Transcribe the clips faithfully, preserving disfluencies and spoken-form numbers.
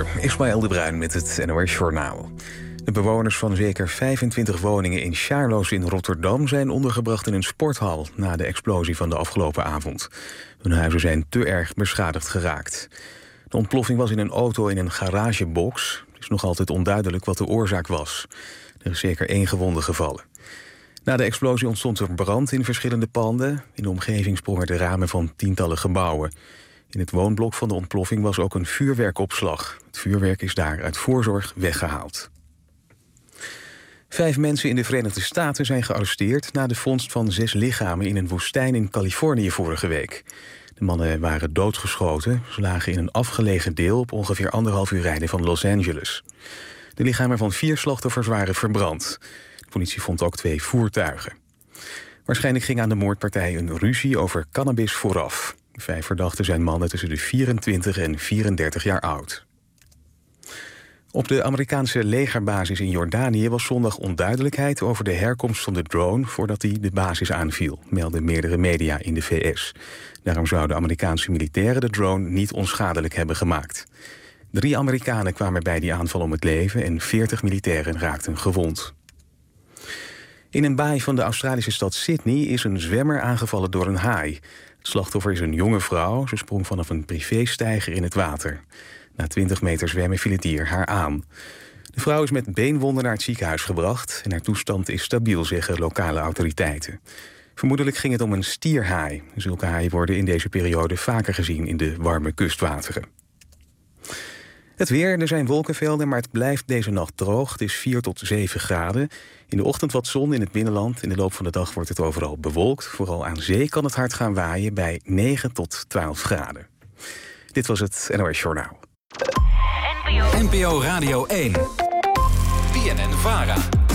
Ismaël de Bruin met het N O S Journaal. De bewoners van zeker vijfentwintig woningen in Sjaarloos in Rotterdam zijn ondergebracht in een sporthal na de explosie van de afgelopen avond. Hun huizen zijn te erg beschadigd geraakt. De ontploffing was in een auto in een garagebox. Het is nog altijd onduidelijk wat de oorzaak was. Er is zeker één gewonde gevallen. Na de explosie ontstond er brand in verschillende panden. In de omgeving sprongen de ramen van tientallen gebouwen. In het woonblok van de ontploffing was ook een vuurwerkopslag. Het vuurwerk is daar uit voorzorg weggehaald. Vijf mensen in de Verenigde Staten zijn gearresteerd na de vondst van zes lichamen in een woestijn in Californië vorige week. De mannen waren doodgeschoten. Ze lagen in een afgelegen deel op ongeveer anderhalf uur rijden van Los Angeles. De lichamen van vier slachtoffers waren verbrand. De politie vond ook twee voertuigen. Waarschijnlijk ging aan de moordpartij een ruzie over cannabis vooraf. De vijf verdachten zijn mannen tussen de vierentwintig en vierendertig jaar oud. Op de Amerikaanse legerbasis in Jordanië was zondag onduidelijkheid over de herkomst van de drone voordat hij de basis aanviel, melden meerdere media in de V S. Daarom zouden Amerikaanse militairen de drone niet onschadelijk hebben gemaakt. Drie Amerikanen kwamen bij die aanval om het leven en veertig militairen raakten gewond. In een baai van de Australische stad Sydney is een zwemmer aangevallen door een haai. Het slachtoffer is een jonge vrouw. Ze sprong vanaf een privégsteiger in het water. Na twintig meter zwemmen viel het dier haar aan. De vrouw is met beenwonden naar het ziekenhuis gebracht en haar toestand is stabiel, zeggen lokale autoriteiten. Vermoedelijk ging het om een stierhaai. Zulke haaien worden in deze periode vaker gezien in de warme kustwateren. Het weer, er zijn wolkenvelden, maar het blijft deze nacht droog. Het is vier tot zeven graden. In de ochtend wat zon in het binnenland. In de loop van de dag wordt het overal bewolkt. Vooral aan zee kan het hard gaan waaien bij negen tot twaalf graden. Dit was het N O S Journaal. N P O Radio één. B N N-Vara.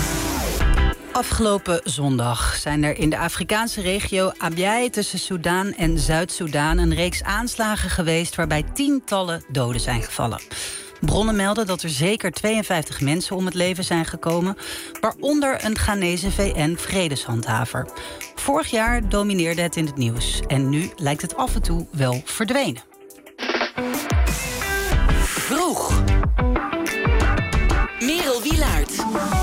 Afgelopen zondag zijn er in de Afrikaanse regio Abyei tussen Soedan en Zuid-Soedan een reeks aanslagen geweest waarbij tientallen doden zijn gevallen. Bronnen melden dat er zeker tweeënvijftig mensen om het leven zijn gekomen, waaronder een Ghanese V N-vredeshandhaver. Vorig jaar domineerde het in het nieuws en nu lijkt het af en toe wel verdwenen. Vroeg. Merel Wielaert.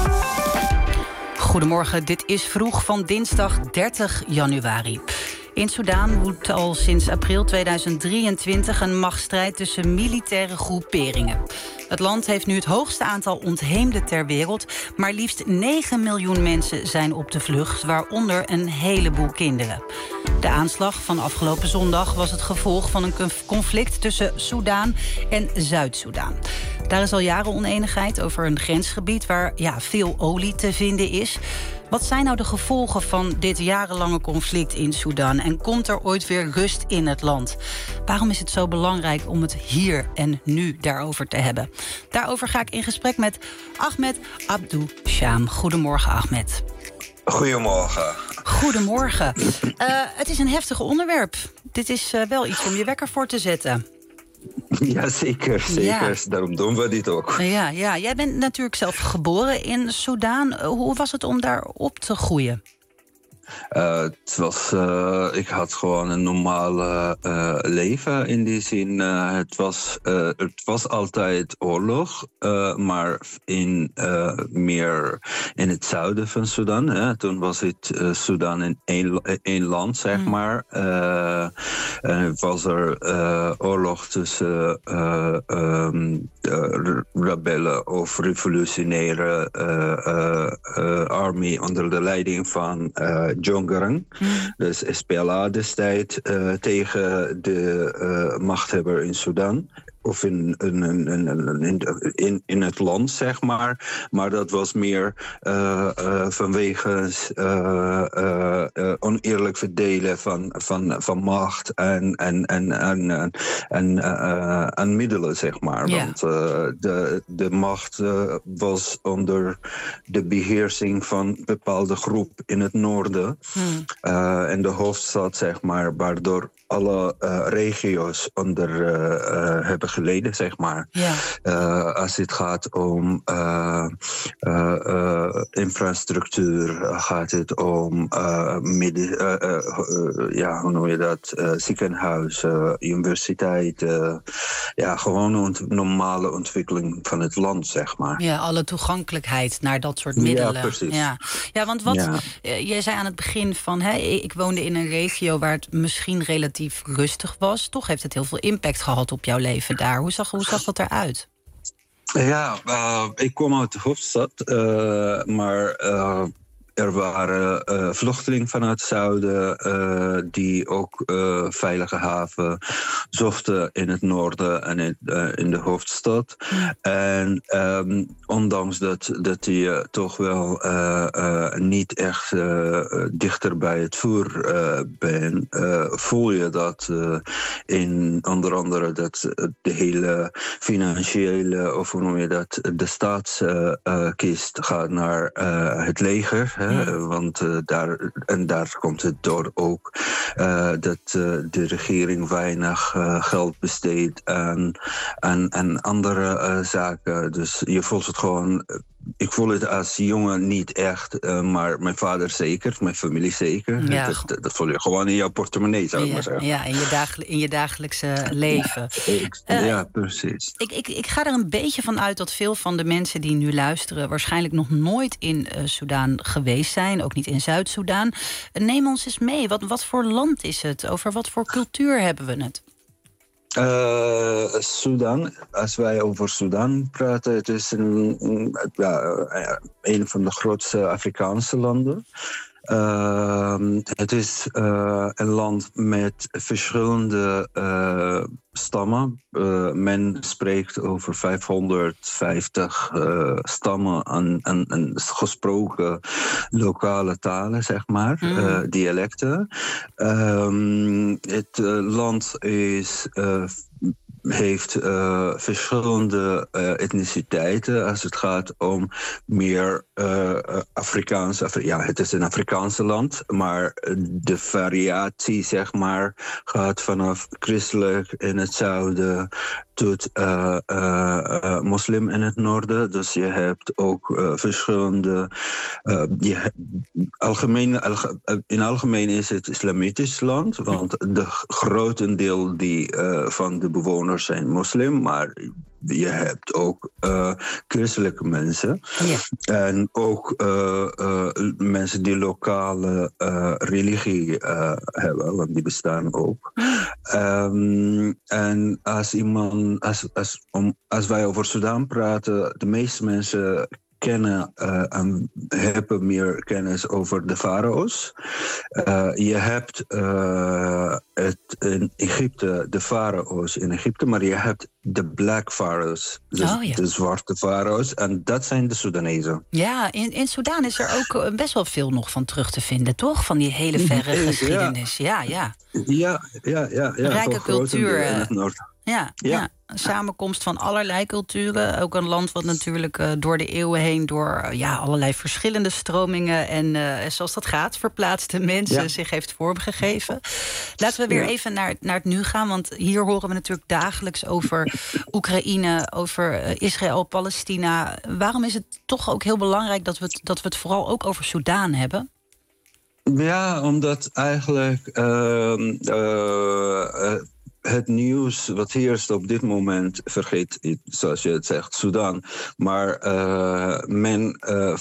Goedemorgen, dit is Vroeg van dinsdag dertig januari. In Soedan woedt al sinds april tweeduizend drieëntwintig een machtsstrijd tussen militaire groeperingen. Het land heeft nu het hoogste aantal ontheemden ter wereld, maar liefst negen miljoen mensen zijn op de vlucht, waaronder een heleboel kinderen. De aanslag van afgelopen zondag was het gevolg van een conflict tussen Soedan en Zuid-Soedan. Daar is al jaren onenigheid over een grensgebied waar ja, veel olie te vinden is. Wat zijn nou de gevolgen van dit jarenlange conflict in Soedan? En komt er ooit weer rust in het land? Waarom is het zo belangrijk om het hier en nu daarover te hebben? Daarover ga ik in gesprek met Ahmed Abdou Sham. Goedemorgen, Ahmed. Goedemorgen. Goedemorgen. Uh, het is een heftig onderwerp. Dit is uh, wel iets om je wekker voor te zetten. Ja, zeker. zeker. Ja. Daarom doen we dit ook. Ja, ja, jij bent natuurlijk zelf geboren in Soedan. Hoe was het om daar op te groeien? Uh, het was, uh, ik had gewoon een normaal uh, leven in die zin. Uh, het, was, uh, het was altijd oorlog, uh, maar in, uh, meer in het zuiden van Sudan. Hè. Toen was het uh, Sudan in één, één land, zeg mm. maar. Uh, en was er uh, oorlog tussen uh, um, uh, rebellen of revolutionaire uh, uh, uh, army onder de leiding van uh, John Garang, mm. dus S P L A destijds, uh, tegen de uh, machthebber in Sudan. Of in, in, in, in, in het land, zeg maar. Maar dat was meer uh, uh, vanwege uh, uh, uh, oneerlijk verdelen van, van, van macht en, en, en, en, en, uh, en middelen, zeg maar. Yeah. Want uh, de, de macht uh, was onder de beheersing van een bepaalde groep in het noorden. Hmm. Uh, en de hoofdstad, zeg maar, waardoor alle uh, regio's onder uh, uh, hebben geleden, zeg maar. Ja. Uh, als het gaat om uh, uh, uh, infrastructuur, gaat het om uh, medi- uh, uh, uh, ja, hoe noem je dat? Uh, ziekenhuizen, universiteiten. Ja, gewoon een ont- normale ontwikkeling van het land, zeg maar. Ja, alle toegankelijkheid naar dat soort middelen. Ja, precies. Ja, ja want wat Ja. uh, jij zei aan het begin van, hè, ik woonde in een regio waar het misschien relatief rustig was. Toch heeft het heel veel impact gehad op jouw leven daar. Hoe zag, hoe zag dat eruit? Ja, uh, ik kom uit de hoofdstad, uh, maar uh, er waren uh, vluchtelingen vanuit het zuiden uh, die ook uh, veilige haven zochten in het noorden en in, uh, in de hoofdstad. Ja. En um, ondanks dat, dat je toch wel uh, uh, niet echt uh, dichter bij het vuur uh, bent, uh, voel je dat uh, in onder andere dat de hele financiële, of hoe noem je dat, de staatskist uh, uh, gaat naar uh, het leger. Hè? Ja. Want uh, daar, en daar komt het door ook uh, dat uh, de regering weinig uh, geld besteedt aan, aan, aan andere uh, zaken. Dus je voelt het gewoon. Ik voel het als jongen niet echt, uh, maar mijn vader zeker, mijn familie zeker. Ja. Dat, dat, dat voel je gewoon in jouw portemonnee, zou ik ja, maar zeggen. Ja, in je, dagel- in je dagelijkse leven. Ja, ik, uh, ja precies. Ik, ik, ik ga er een beetje van uit dat veel van de mensen die nu luisteren waarschijnlijk nog nooit in uh, Soedan geweest zijn, ook niet in Zuid-Soedan. Neem ons eens mee, wat, wat voor land is het? Over wat voor cultuur hebben we het? Uh, Sudan, als wij over Sudan praten, het is een, een, ja, een van de grootste Afrikaanse landen. Uh, het is uh, een land met verschillende uh, stammen. Uh, men spreekt over vijfhonderdvijftig uh, stammen en, en, en gesproken lokale talen, zeg maar, mm. uh, dialecten. Um, het uh, land is uh, heeft uh, verschillende uh, etniciteiten als het gaat om meer uh, Afrikaans. Afri- ja, het is een Afrikaanse land, maar de variatie, zeg maar, gaat vanaf christelijk in het zuiden tot uh, uh, uh, moslim in het noorden. Dus je hebt ook uh, verschillende. Uh, je, algemeen, alge, in algemeen is het islamitisch land, want de grotendeel die uh, van de bewoners zijn moslim, maar je hebt ook uh, christelijke mensen. Ja. En ook uh, uh, mensen die lokale uh, religie uh, hebben, want die bestaan ook. Um, en als iemand, als, als, om, als wij over Sudan praten, de meeste mensen kennen uh, en hebben meer kennis over de farao's. Uh, je hebt uh, het in Egypte, de farao's in Egypte, maar je hebt de black pharaohs, dus oh, ja. de zwarte farao's, en dat zijn de Soedanezen. Ja, in, in Sudan is er ook best wel veel nog van terug te vinden, toch? Van die hele verre geschiedenis. Ja, ja. Ja, ja, ja. ja Rijke cultuur. In het noorden. Ja, ja. ja, een samenkomst van allerlei culturen. Ook een land wat natuurlijk uh, door de eeuwen heen door uh, ja, allerlei verschillende stromingen en uh, zoals dat gaat, verplaatste mensen ja. zich heeft vormgegeven. Laten we weer ja. even naar, naar het nu gaan, want hier horen we natuurlijk dagelijks over Oekraïne, over uh, Israël, Palestina. Waarom is het toch ook heel belangrijk dat we het, dat we het vooral ook over Soedan hebben? Ja, omdat eigenlijk Uh, uh, uh, het nieuws wat heerst op dit moment, vergeet, zoals je het zegt, Sudan. Maar uh, men uh,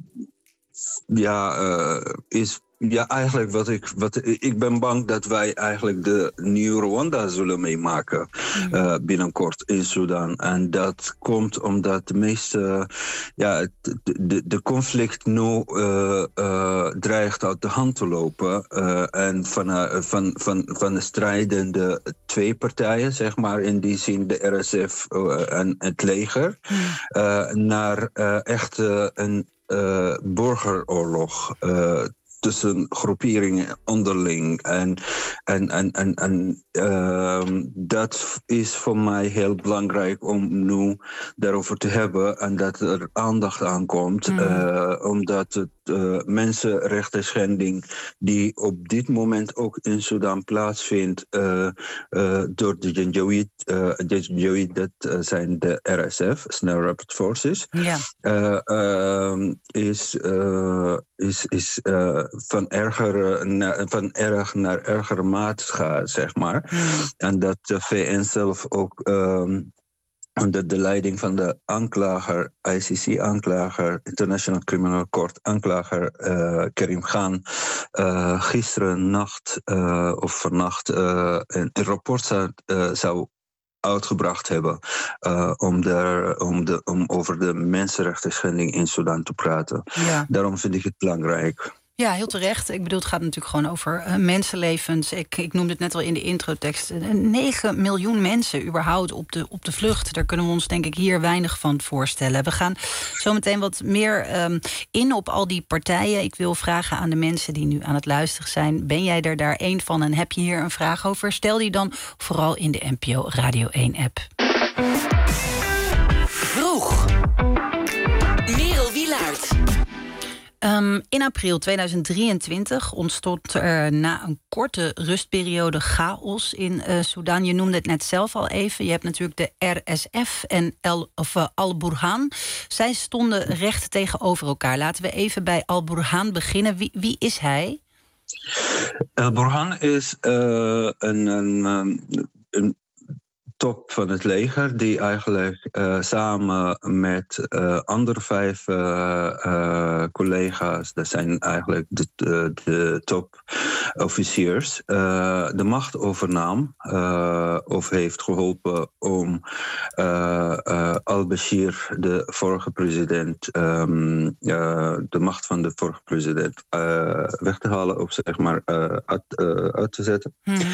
ja, uh, is. Ja, eigenlijk wat ik, wat ik ben bang dat wij eigenlijk de nieuwe Rwanda zullen meemaken uh, binnenkort in Sudan. En dat komt omdat de meeste, ja, de, de conflict nu uh, uh, dreigt uit de hand te lopen. Uh, en van, uh, van, van, van de strijdende twee partijen, zeg maar, in die zin de R S F uh, en het leger, uh, naar uh, echt uh, een uh, burgeroorlog uh, tussen groeperingen onderling. En, en, en, en, en uh, dat is voor mij heel belangrijk om nu daarover te hebben en dat er aandacht aan komt. Mm. Uh, omdat het uh, mensenrechten schending die op dit moment ook in Sudan plaatsvindt uh, uh, door de Janjaweed. Uh, de Janjaweed, dat uh, zijn de R S F, Snel Rapid Forces. Ja. Uh, uh, is, uh, is, is uh, van, erger, na, van erg naar erger maat gaat, zeg maar. Mm. En dat de V N zelf ook uh, onder de leiding van de aanklager, I C C-aanklager, International Criminal Court aanklager uh, Karim Khan, uh, gisteren nacht uh, of vannacht uh, een rapport zou, uh, zou uitgebracht hebben uh, om, de, om, de, om over de mensenrechten schending in Sudan te praten. Ja. Daarom vind ik het belangrijk. Ja, heel terecht. Ik bedoel, het gaat natuurlijk gewoon over uh, mensenlevens. Ik, ik noemde het net al in de introtekst. negen miljoen mensen überhaupt op de, op de vlucht. Daar kunnen we ons denk ik hier weinig van voorstellen. We gaan zo meteen wat meer um, in op al die partijen. Ik wil vragen aan de mensen die nu aan het luisteren zijn. Ben jij er daar één van en heb je hier een vraag over? Stel die dan vooral in de N P O Radio één app. Vroeg. Merel Wielaert. Um, in april tweeduizend drieëntwintig ontstond er na een korte rustperiode chaos in uh, Sudan. Je noemde het net zelf al even. Je hebt natuurlijk de R S F en El, of, uh, Al-Burhan. Zij stonden recht tegenover elkaar. Laten we even bij Al-Burhan beginnen. Wie, wie is hij? Al-Burhan is uh, een... een, een top van het leger, die eigenlijk uh, samen met uh, andere vijf uh, uh, collega's, dat zijn eigenlijk de, de, de topofficiers, uh, de macht overnam uh, of heeft geholpen om uh, uh, al-Bashir, de vorige president, um, uh, de macht van de vorige president uh, weg te halen of zeg maar uh, uit, uh, uit te zetten. Mm-hmm.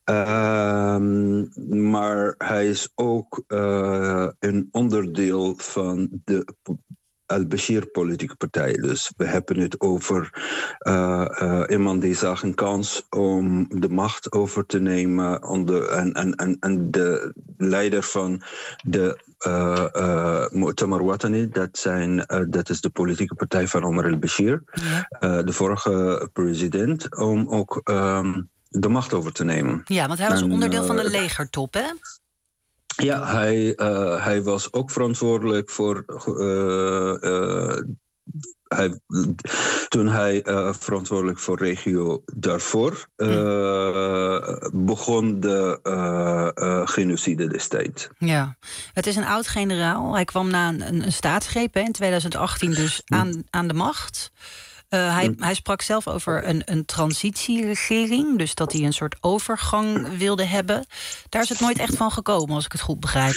Uh, maar hij is ook uh, een onderdeel van de al-Bashir-politieke partij. Dus we hebben het over uh, uh, iemand die zag een kans om de macht over te nemen onder, en, en, en, en de leider van de uh, uh, Mu'tamar Watani, dat, zijn, uh, dat is de politieke partij van Omar al-Bashir, ja. uh, de vorige president, om ook um, de macht over te nemen. Ja, want hij was en, onderdeel van de legertop, hè? Ja, hij, uh, hij was ook verantwoordelijk voor... Uh, uh, hij, toen hij uh, verantwoordelijk voor regio Darfur uh, hmm. begon de uh, uh, genocide destijds. Ja, het is een oud-generaal. Hij kwam na een, een staatsgreep hè, in tweeduizend achttien dus hmm. aan, aan de macht. Uh, hij, hij sprak zelf over een, een transitieregering, dus dat hij een soort overgang wilde hebben. Daar is het nooit echt van gekomen, als ik het goed begrijp.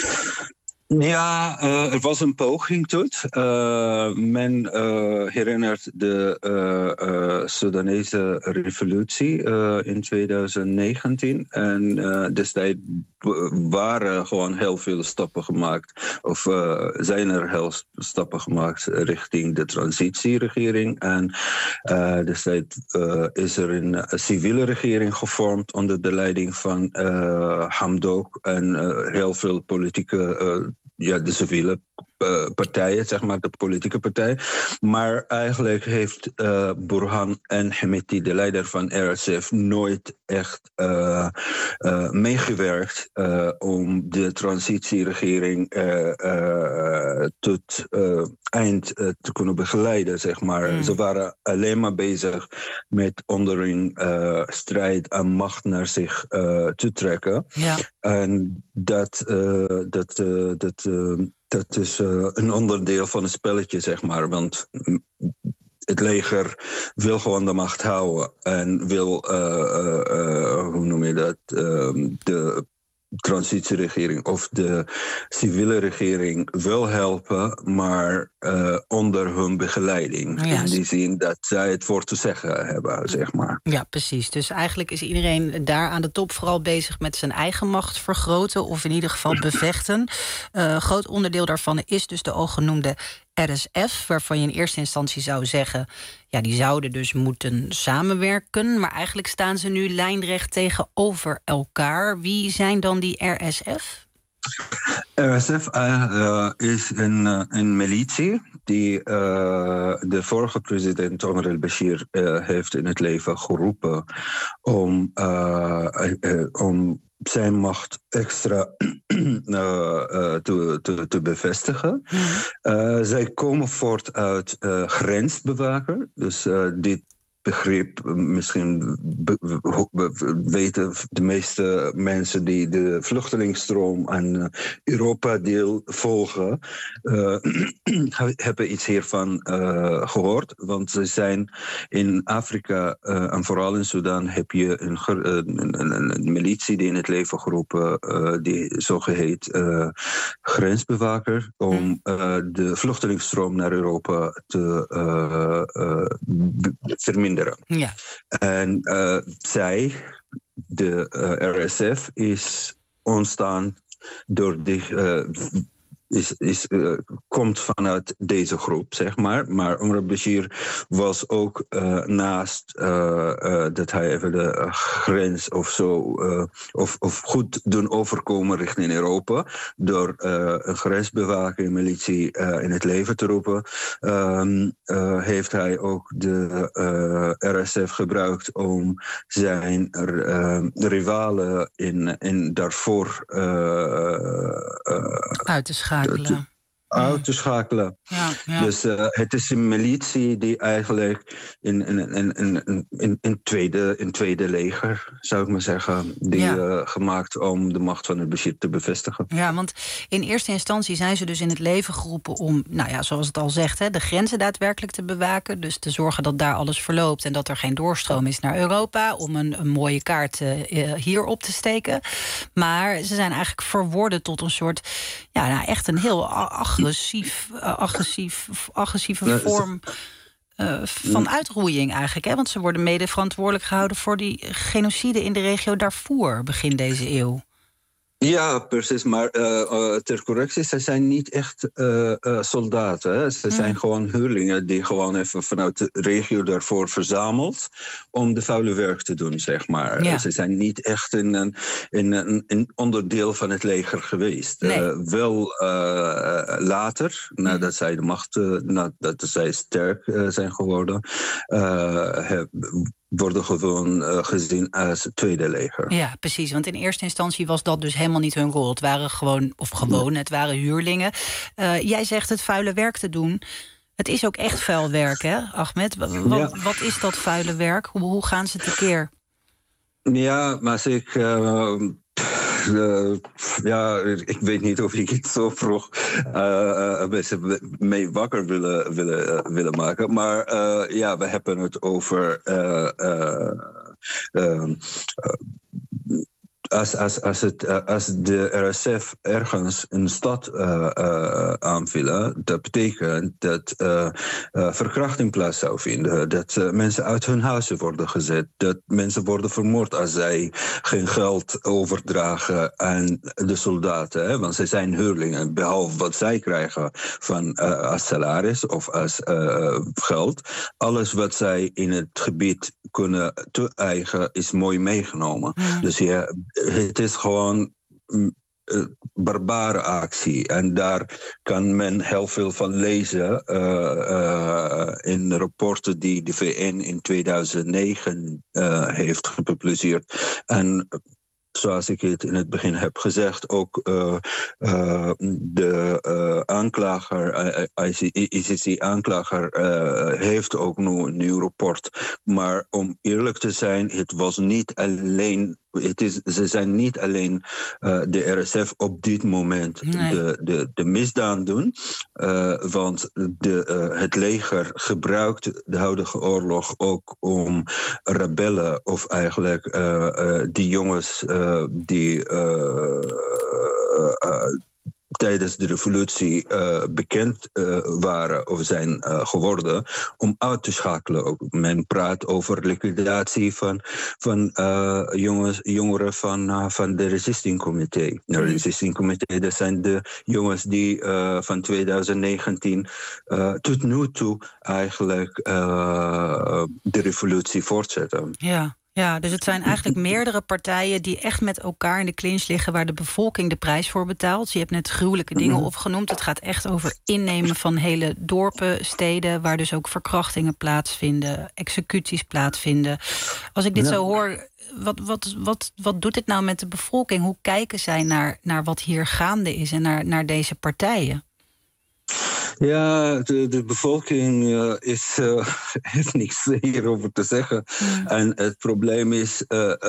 Ja, uh, er was een poging tot. Uh, men uh, herinnert de uh, uh, Sudanese revolutie uh, in tweeduizend negentien. En uh, destijds waren gewoon heel veel stappen gemaakt. Of uh, zijn er heel stappen gemaakt richting de transitieregering. En uh, destijds uh, is er een civiele regering gevormd onder de leiding van uh, Hamdok. En uh, heel veel politieke... Uh, Ja, de civiele uh, partijen, zeg maar, de politieke partij. Maar eigenlijk heeft uh, Burhan en Hemeti, de leider van R S F, nooit echt uh, uh, meegewerkt uh, om de transitieregering uh, uh, tot uh, eind uh, te kunnen begeleiden, zeg maar. Mm. Ze waren alleen maar bezig met onderling uh, strijd en macht naar zich uh, te trekken. Ja. En dat... Uh, dat, uh, dat uh, Dat is uh, een onderdeel van het spelletje, zeg maar. Want het leger wil gewoon de macht houden. En wil, uh, uh, uh, hoe noem je dat, uh, de transitieregering of de civiele regering wil helpen, maar uh, onder hun begeleiding. Ja, in die zin dat zij het voor te zeggen hebben, zeg maar. Ja, precies. Dus eigenlijk is iedereen daar aan de top vooral bezig met zijn eigen macht vergroten, of in ieder geval bevechten. Een uh, groot onderdeel daarvan is dus de algenoemde R S F, waarvan je in eerste instantie zou zeggen, ja, die zouden dus moeten samenwerken, maar eigenlijk staan ze nu lijnrecht tegenover elkaar. Wie zijn dan die R S F? R S F uh, is een, uh, een militie die uh, de vorige president Omar al-Bashir uh, heeft in het leven geroepen om, uh, uh, om zijn macht extra uh, uh, te, te, te bevestigen. Uh, zij komen voort uit uh, grensbewaker, dus uh, dit begrip, misschien be, be, weten de meeste mensen die de vluchtelingsstroom aan Europa-deel volgen, uh, hebben iets hiervan uh, gehoord. Want ze zijn in Afrika uh, en vooral in Sudan heb je een, een, een, een militie die in het leven geroepen, uh, die zogeheten uh, grensbewaker, om uh, de vluchtelingsstroom naar Europa te uh, uh, verminderen. Ja. En uh, zij, de uh, R S F, is ontstaan door die. Uh, Is, is, uh, komt vanuit deze groep, zeg maar. Maar Omar al-Bashir was ook uh, naast uh, uh, dat hij even de uh, grens of zo, uh, of, of goed doen overkomen richting Europa, door uh, een grensbewaking militie uh, in het leven te roepen, um, uh, heeft hij ook de uh, R S F gebruikt om zijn uh, rivalen in, in Darfur uh, uh, uit te schakelen. Te, uit te schakelen. Ja, ja. Dus uh, het is een militie die eigenlijk in een in, in, in, in, in tweede, in tweede leger, zou ik maar zeggen, die ja. uh, gemaakt om de macht van al-Bashir te bevestigen. Ja, want in eerste instantie zijn ze dus in het leven geroepen om, nou ja, zoals het al zegt, hè, de grenzen daadwerkelijk te bewaken. Dus te zorgen dat daar alles verloopt en dat er geen doorstroom is naar Europa, om een, een mooie kaart uh, hier op te steken. Maar ze zijn eigenlijk verworden tot een soort, ja, nou, echt een heel agressief, uh, agressief, agressieve nee, vorm uh, van uitroeiing eigenlijk. Hè? Want ze worden mede verantwoordelijk gehouden voor die genocide in de regio Darfur begin deze eeuw. Ja, precies. Maar uh, uh, ter correctie, ze zijn niet echt uh, uh, soldaten. Hè? Ze mm. zijn gewoon huurlingen die gewoon even vanuit de regio daarvoor verzameld om de vuile werk te doen, zeg maar. Ja. Ze zijn niet echt in een, in een, een onderdeel van het leger geweest. Nee. Uh, wel uh, later, mm. nadat zij de macht, uh, nadat zij sterk uh, zijn geworden, uh, heb, worden gewoon uh, gezien als het tweede leger. Ja, precies. Want in eerste instantie was dat dus helemaal niet hun rol. Het waren gewoon, of gewoon, het waren huurlingen. Uh, jij zegt het vuile werk te doen. Het is ook echt vuil werk, hè, Ahmed? Wat, ja. wat is dat vuile werk? Hoe, hoe gaan ze tekeer? Ja, maar als ik... Uh, Uh, ja, ik weet niet of ik het zo vroeg uh, mensen mee wakker willen, willen, uh, willen maken. Maar uh, ja, we hebben het over... Uh, uh, uh, uh, Als, als, als, het, als de R S F ergens een stad uh, uh, aanvielen, dat betekent dat uh, uh, verkrachting plaats zou vinden. Dat uh, mensen uit hun huizen worden gezet. Dat mensen worden vermoord als zij geen geld overdragen aan de soldaten. Hè? Want zij zijn huurlingen, behalve wat zij krijgen van, uh, als salaris of als uh, geld. Alles wat zij in het gebied kunnen toe-eigenen is mooi meegenomen. Ja. Dus ja, het is gewoon een barbare actie. En daar kan men heel veel van lezen uh, uh, in rapporten die de V N in tweeduizend negen uh, heeft gepubliceerd. En zoals ik het in het begin heb gezegd, ook uh, uh, de uh, aanklager, uh, I C C-aanklager, uh, heeft ook nu een nieuw rapport. Maar om eerlijk te zijn, het was niet alleen... Het is, ze zijn niet alleen uh, de R S F op dit moment nee. de, de, de misdaad doen. Uh, want de, uh, het leger gebruikt de huidige oorlog ook om rebellen, of eigenlijk uh, uh, die jongens uh, die... Uh, uh, tijdens de revolutie uh, bekend uh, waren of zijn uh, geworden, om uit te schakelen. Ook men praat over liquidatie van, van uh, jongens, jongeren van, uh, van de Resisting Comité. De Resisting Comité, dat zijn de jongens die uh, van tweeduizend negentien uh, tot nu toe eigenlijk uh, de revolutie voortzetten. Ja. Ja, dus het zijn eigenlijk meerdere partijen die echt met elkaar in de clinch liggen, waar de bevolking de prijs voor betaalt. Dus je hebt net gruwelijke dingen mm-hmm. opgenoemd. Het gaat echt over innemen van hele dorpen, steden, waar dus ook verkrachtingen plaatsvinden, executies plaatsvinden. Als ik dit ja. zo hoor, wat, wat, wat, wat doet dit nou met de bevolking? Hoe kijken zij naar, naar wat hier gaande is en naar, naar deze partijen? Ja, de, de bevolking uh, is, uh, heeft niks hierover te zeggen. Mm. En het probleem is, uh, uh,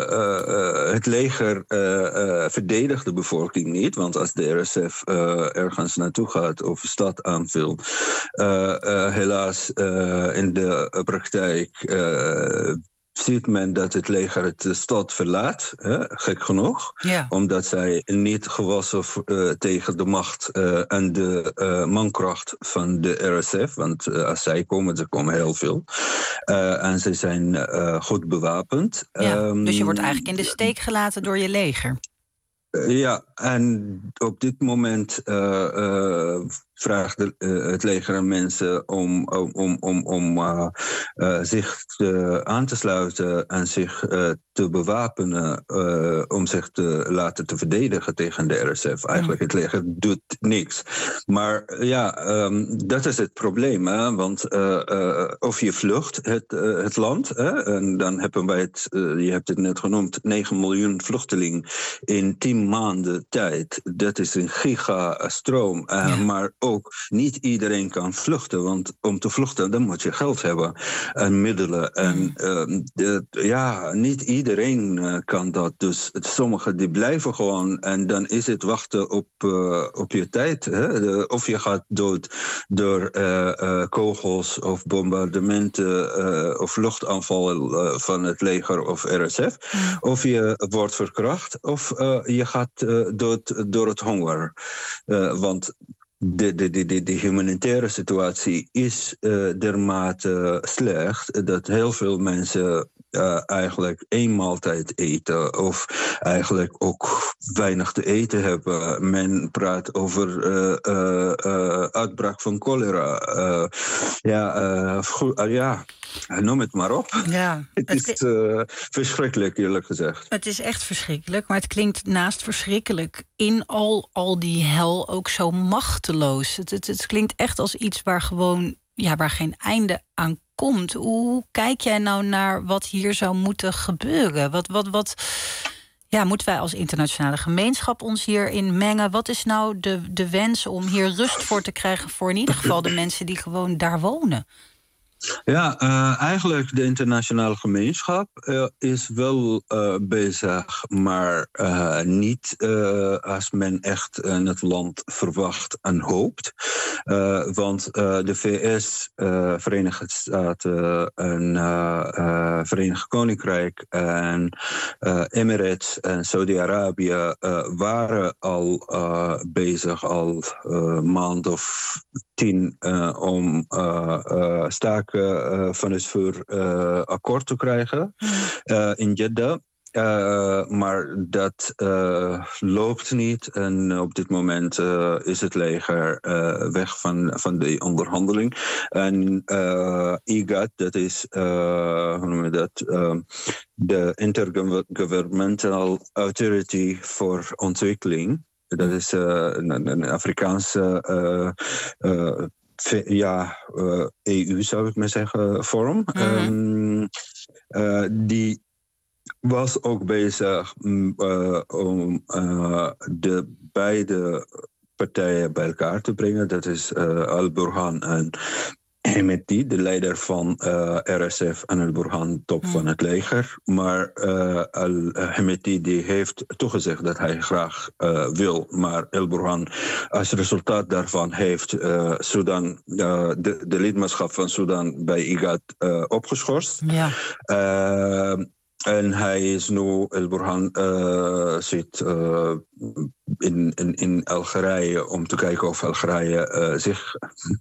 uh, het leger uh, uh, verdedigt de bevolking niet. Want als de R S F uh, ergens naartoe gaat of een stad aanvult, uh, uh, helaas uh, in de praktijk Uh, ziet men dat het leger het de stad verlaat, hè, gek genoeg. Ja. Omdat zij niet gewassen uh, tegen de macht uh, en de uh, mankracht van de R S F. Want uh, als zij komen, ze komen heel veel. Uh, en ze zijn uh, goed bewapend. Ja, um, dus je wordt eigenlijk in de steek gelaten door je leger. Uh, ja, en op dit moment Uh, uh, vraagt de, uh, het leger aan mensen om, om, om, om uh, uh, zich te, aan te sluiten en zich uh, te bewapenen uh, om zich te laten te verdedigen tegen de R S F. Eigenlijk, het leger doet niks. Maar uh, ja, um, dat is het probleem. Hè? Want uh, uh, of je vlucht het, uh, het land, hè? En dan hebben wij het, uh, je hebt het net genoemd, negen miljoen vluchtelingen in tien maanden tijd. Dat is een gigastroom. Uh, ja. Maar ook niet iedereen kan vluchten, want om te vluchten dan moet je geld hebben en middelen. En uh, de, ja, niet iedereen uh, kan dat. Dus sommigen die blijven gewoon en dan is het wachten op, uh, op je tijd. Hè? De, of je gaat dood door uh, uh, kogels of bombardementen uh, of luchtaanvallen uh, van het leger of R S F. Of je wordt verkracht of uh, je gaat uh, dood door het honger. Uh, want De, de, de, de humanitaire situatie is uh, dermate slecht dat heel veel mensen uh, eigenlijk één maaltijd eten of eigenlijk ook weinig te eten hebben. Men praat over uh, uh, uh, uitbraak van cholera. Uh, ja, uh, goed, uh, ja. Noem het maar op. Ja, het, het is uh, verschrikkelijk, eerlijk gezegd. Het is echt verschrikkelijk, maar het klinkt naast verschrikkelijk in al, al die hel ook zo machteloos. Het, het, het klinkt echt als iets waar gewoon, ja, waar geen einde aan komt. Hoe kijk jij nou naar wat hier zou moeten gebeuren? Wat, wat, wat, ja, moeten wij als internationale gemeenschap ons hierin mengen? Wat is nou de, de wens om hier rust voor te krijgen voor in ieder geval de mensen die gewoon daar wonen? Ja, uh, eigenlijk de internationale gemeenschap uh, is wel uh, bezig, maar uh, niet uh, als men echt in het land verwacht en hoopt. Uh, want uh, de V S, uh, Verenigde Staten en uh, uh, Verenigd Koninkrijk en uh, Emirates en Saudi-Arabië uh, waren al uh, bezig al uh, maand of tien uh, om uh, uh, staken Uh, van het vuur uh, akkoord te krijgen uh, in Jeddah. Uh, maar dat uh, loopt niet en op dit moment uh, is het leger uh, weg van, van de onderhandeling. En uh, I G A D, dat is uh, hoe noem je dat? Uh, de Intergovernmental Authority voor Ontwikkeling. Dat is uh, een, een Afrikaanse Uh, uh, Ja, uh, E U zou ik maar zeggen, vorm. Mm-hmm. Um, uh, die was ook bezig uh, om uh, de beide partijen bij elkaar te brengen. Dat is uh, Al-Burhan en Hemeti, de leider van uh, R S F en Al-Burhan, top van het leger. Maar uh, Al-Hemeti die heeft toegezegd dat hij graag uh, wil. Maar Al-Burhan als resultaat daarvan heeft uh, Sudan, uh, de, de lidmaatschap van Sudan bij I G A D uh, opgeschorst. Ja. Uh, En hij is nu, Al-Burhan uh, zit uh, in, in, in Algerije om te kijken of Algerije uh, zich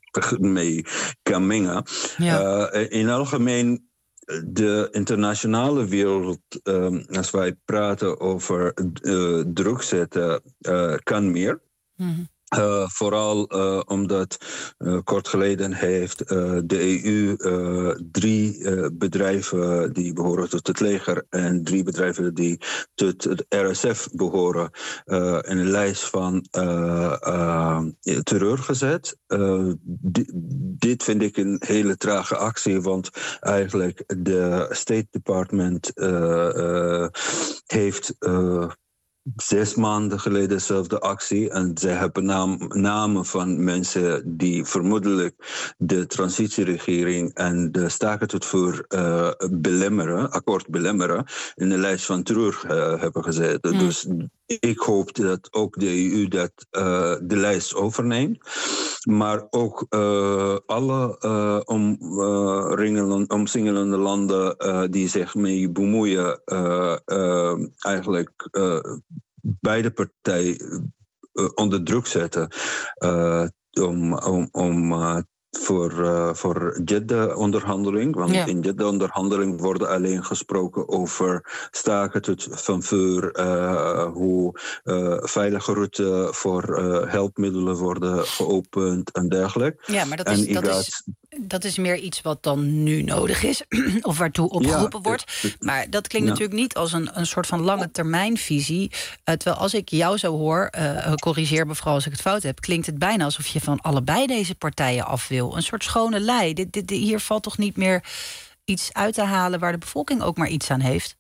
mee kan mengen. Ja. Uh, in algemeen, de internationale wereld, um, als wij praten over uh, druk zetten, uh, kan meer. Mm-hmm. Uh, vooral uh, omdat uh, kort geleden heeft uh, de E U uh, drie uh, bedrijven die behoren tot het leger en drie bedrijven die tot het R S F behoren uh, in een lijst van uh, uh, terreur gezet. Uh, di- dit vind ik een hele trage actie, want eigenlijk de State Department uh, uh, heeft Uh, Zes maanden geleden dezelfde actie. En ze hebben naam, namen van mensen die vermoedelijk de transitieregering en de staken tot vuur uh, belemmeren, akkoord belemmeren, in de lijst van terreur uh, hebben gezet. Mm. Dus ik hoop dat ook de E U dat uh, de lijst overneemt. Maar ook uh, alle uh, omringelende, uh, omsingelende landen uh, die zich mee bemoeien, uh, uh, eigenlijk uh, beide partijen uh, onder druk zetten uh, om, om, om uh, voor, uh, voor Jeddah-onderhandeling. Want ja. in Jeddah-onderhandeling wordt alleen gesproken over staken tot van vuur, uh, hoe uh, veilige routes voor uh, hulpmiddelen worden geopend en dergelijke. Ja, maar dat is, dat is, dat is meer iets wat dan nu nodig is, of waartoe opgeroepen ja, wordt. Maar dat klinkt ja. natuurlijk niet als een, een soort van lange termijnvisie. Uh, terwijl als ik jou zo hoor, uh, corrigeer me vooral als ik het fout heb, klinkt het bijna alsof je van allebei deze partijen af wil. Een soort schone lei. Dit, dit, hier valt toch niet meer iets uit te halen waar de bevolking ook maar iets aan heeft?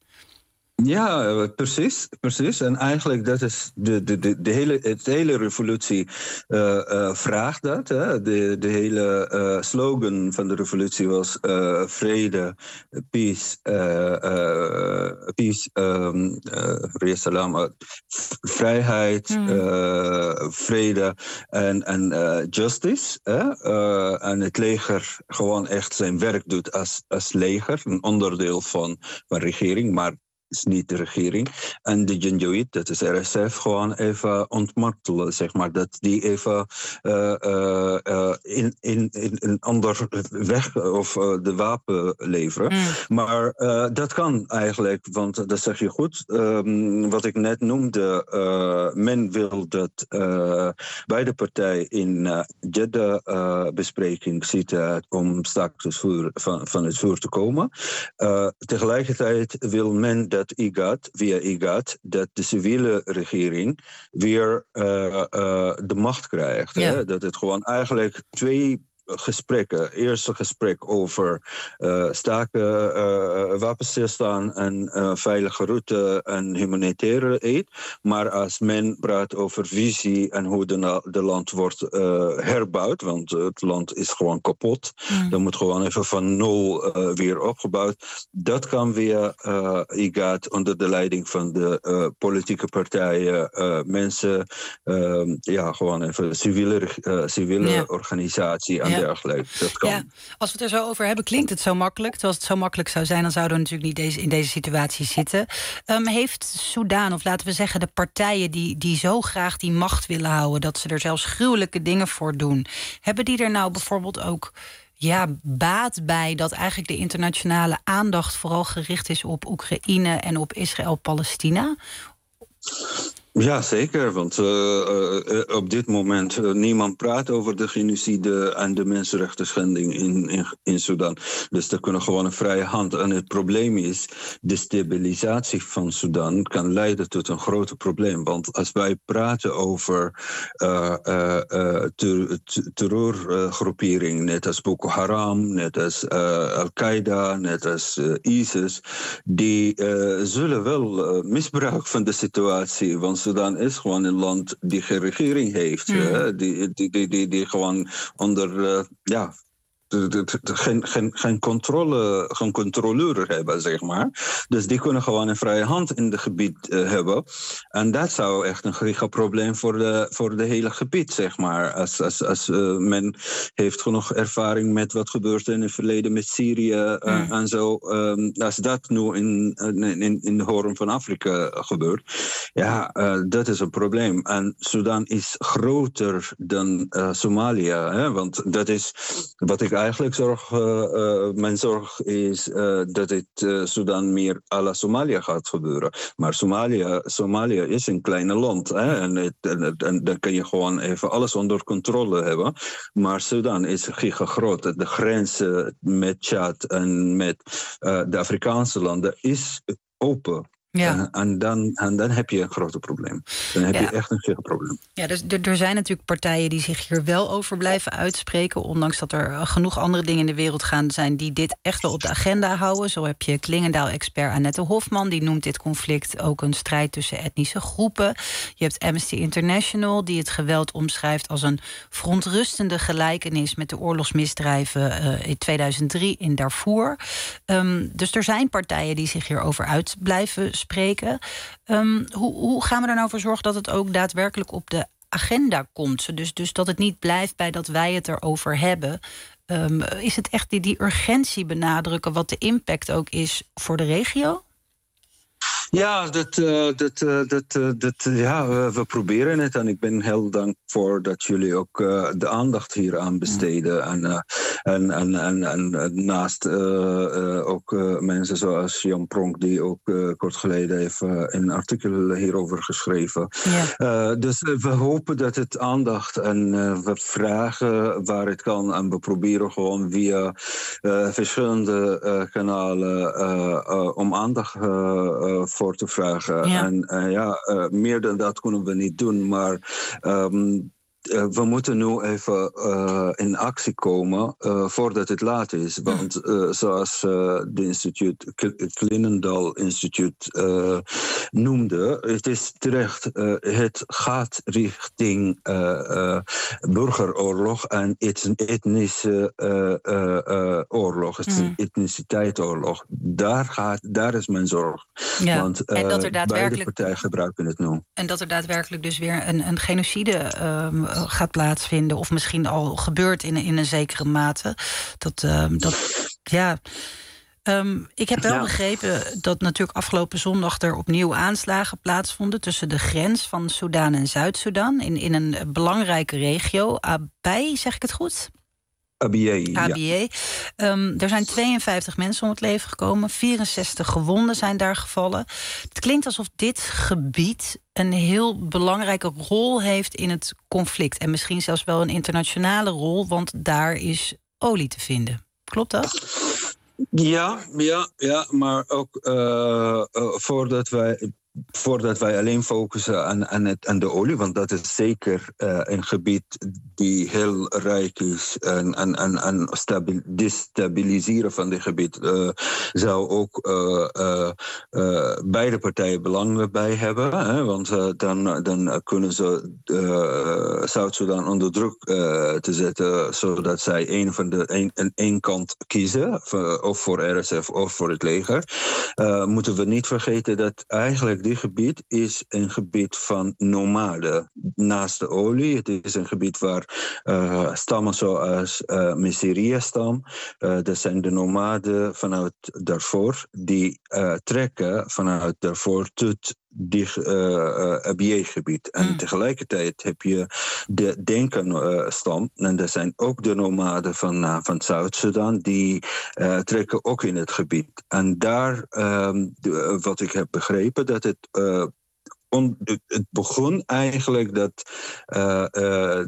Ja, precies, precies. En eigenlijk dat is de, de, de, de hele, het hele revolutie uh, uh, vraagt dat. Hè? De, de hele uh, slogan van de revolutie was uh, vrede, peace, uh, uh, peace, um, uh, salam, vrijheid, hmm. uh, vrede en, en uh, justice. Hè? Uh, en het leger gewoon echt zijn werk doet als, als leger, een onderdeel van de regering, maar is niet de regering. En de Janjaweed, dat is R S F, gewoon even ontmartelen, zeg maar. Dat die even uh, uh, uh, in, in, in een ander weg of uh, de wapen leveren. Mm. Maar uh, dat kan eigenlijk, want dat zeg je goed. Um, wat ik net noemde, uh, men wil dat uh, beide partijen in uh, Jeddah-bespreking uh, zitten om staakt van, van het vuur te komen. Uh, tegelijkertijd wil men dat I G A D, via I G A D, dat de civiele regering weer uh, uh, de macht krijgt. Ja. Hè? Dat het gewoon eigenlijk twee gesprekken. Eerste gesprek over uh, staken, uh, wapenstilstand en uh, veilige route en humanitaire aid. Maar als men praat over visie en hoe de, de land wordt uh, herbouwd, want het land is gewoon kapot. Mm. Dan moet gewoon even van nul uh, weer opgebouwd. Dat kan via uh, I G A D onder de leiding van de uh, politieke partijen, uh, mensen, uh, ja, gewoon even civiele, uh, civiele ja. organisatie. Ja. Dat kan. Ja, als we het er zo over hebben, klinkt het zo makkelijk. Terwijl het zo makkelijk zou zijn, dan zouden we natuurlijk niet deze, in deze situatie zitten. Um, heeft Soedan, of laten we zeggen de partijen die, die zo graag die macht willen houden, dat ze er zelfs gruwelijke dingen voor doen, hebben die er nou bijvoorbeeld ook ja, baat bij dat eigenlijk de internationale aandacht vooral gericht is op Oekraïne en op Israël-Palestina? Ja, zeker. Want uh, uh, op dit moment uh, niemand praat over de genocide en de mensenrechten schending in, in, in Sudan. Dus daar kunnen gewoon een vrije hand. En het probleem is, de stabilisatie van Sudan kan leiden tot een groot probleem. Want als wij praten over uh, uh, uh, ter, terreurgroeperingen, net als Boko Haram, net als uh, Al-Qaeda, net als uh, ISIS, die uh, zullen wel uh, misbruik van de situatie. Want Sudan is gewoon een land die geen regering heeft. Mm. Hè? Die, die, die, die, die gewoon onder uh, ja, de, de, de, geen, geen, geen, controle, geen controleur hebben, zeg maar. Dus die kunnen gewoon een vrije hand in het gebied uh, hebben. En dat zou echt een gigaprobleem voor de, voor de hele gebied, zeg maar. Als, als, als uh, men heeft genoeg ervaring met wat gebeurt in het verleden met Syrië uh, mm. en zo. Um, als dat nu in, in, in de Hoorn van Afrika gebeurt, ja, uh, dat is een probleem. En Sudan is groter dan uh, Somalië, hè? Want dat is wat ik eigenlijk zorg, uh, uh, mijn zorg is uh, dat het uh, Sudan meer à la Somalië gaat gebeuren. Maar Somalië, Somalië is een kleine land. Hè? En, het, en, en dan kan je gewoon even alles onder controle hebben. Maar Sudan is gigagroot. De grens uh, met Chad en met uh, de Afrikaanse landen is open. Ja. En, en, dan, en dan heb je een groot probleem. Dan heb ja. je echt een groot probleem. Ja, dus er, er zijn natuurlijk partijen die zich hier wel over blijven uitspreken. Ondanks dat er genoeg andere dingen in de wereld gaan zijn die dit echt wel op de agenda houden. Zo heb je Klingendaal-expert Annette Hofman. Die noemt dit conflict ook een strijd tussen etnische groepen. Je hebt Amnesty International die het geweld omschrijft als een verontrustende gelijkenis met de oorlogsmisdrijven uh, in tweeduizend drie in Darfur. Um, dus er zijn partijen die zich hierover uit blijven spreken. Um, hoe, hoe gaan we er nou voor zorgen dat het ook daadwerkelijk op de agenda komt? Dus, dus dat het niet blijft bij dat wij het erover hebben. Um, is het echt die, die urgentie benadrukken wat de impact ook is voor de regio? Ja, dat, uh, dat, uh, dat, uh, dat, uh, ja we, we proberen het. En ik ben heel dankbaar dat jullie ook uh, de aandacht hier aan besteden. En, uh, en, en, en, en naast uh, uh, ook uh, mensen zoals Jan Pronk, die ook uh, kort geleden heeft uh, een artikel hierover geschreven. Ja. Uh, dus uh, we hopen dat het aandacht en uh, we vragen waar het kan. En we proberen gewoon via uh, verschillende uh, kanalen uh, uh, om aandacht uh, uh, voor te vragen. Ja. En uh, ja, uh, meer dan dat kunnen we niet doen. Maar um, uh, we moeten nu even uh, in actie komen uh, voordat het laat is. Want uh, zoals uh, de instituut, Klingendaal Instituut uh, noemde, het is terecht, uh, het gaat richting uh, uh, burgeroorlog en etnische uh, uh, uh, oorlog. Het is een mm. etniciteitsoorlog. Daar, gaat, daar is mijn zorg. Ja. Want uh, en dat er daadwerkelijk, beide partijen gebruiken het nu. En dat er daadwerkelijk dus weer een, een genocide um, gaat plaatsvinden, of misschien al gebeurt in, in een zekere mate. Dat, um, dat ja. Um, ik heb wel ja. begrepen dat natuurlijk afgelopen zondag er opnieuw aanslagen plaatsvonden tussen de grens van Soedan en Zuid-Soedan in, in een belangrijke regio. Abyei, zeg ik het goed? Abyei, Abyei. Ja. Um, er zijn tweeënvijftig mensen om het leven gekomen. vierenzestig gewonden zijn daar gevallen. Het klinkt alsof dit gebied een heel belangrijke rol heeft in het conflict. En misschien zelfs wel een internationale rol, want daar is olie te vinden. Klopt dat? Ja, ja, ja, maar ook uh, uh, voordat wij... Voordat wij alleen focussen aan, aan, het, aan de olie, want dat is zeker uh, een gebied die heel rijk is. En, en, en, en stabil, destabiliseren van dit gebied uh, zou ook uh, uh, uh, beide partijen belang bij hebben. Hè? Want uh, dan, dan kunnen ze uh, Zuid-Soedan onder druk uh, te zetten, zodat zij een van de een, een, een kant kiezen, of voor R S F of voor het leger. Uh, moeten we niet vergeten dat eigenlijk dit gebied is een gebied van nomaden. Naast de olie, het is een gebied waar uh, stammen zoals uh, Miseria-stam, uh, dat zijn de nomaden vanuit Darfur, die uh, trekken vanuit Darfur tot die uh, uh, Abyei-gebied. En mm. tegelijkertijd heb je de Denka-stam, uh, en dat zijn ook de nomaden van, uh, van Zuid-Sudan, die uh, trekken ook in het gebied. En daar, um, de, wat ik heb begrepen, dat het uh, On, het begon eigenlijk dat uh, uh,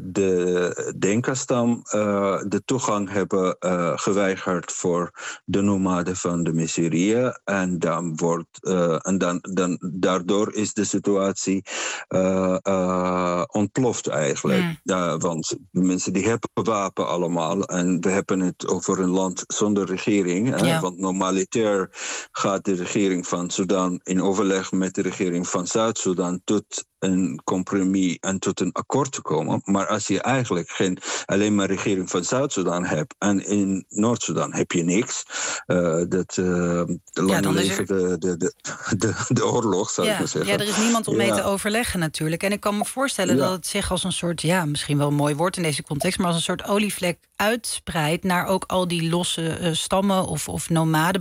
de Denka-stam uh, de toegang hebben uh, geweigerd voor de nomaden van de Miseria. En, dan wordt, uh, en dan, dan, daardoor is de situatie uh, uh, ontploft eigenlijk. Mm. Uh, want de mensen die hebben wapen allemaal. En we hebben het over een land zonder regering. Uh, ja. Want normaliter gaat de regering van Sudan in overleg met de regering van Zuid-Sudan dan tot een compromis en tot een akkoord te komen. Maar als je eigenlijk geen, alleen maar regering van Zuid-Sudan hebt en in Noord-Sudan heb je niks. Uh, dat uh, lang ja, leven er... de, de, de, de, de oorlog, zou ja, ik maar zeggen. Ja, er is niemand om ja. mee te overleggen natuurlijk. En ik kan me voorstellen ja. dat het zich als een soort, ja, misschien wel een mooi woord in deze context, maar als een soort olievlek uitspreidt naar ook al die losse uh, stammen of, of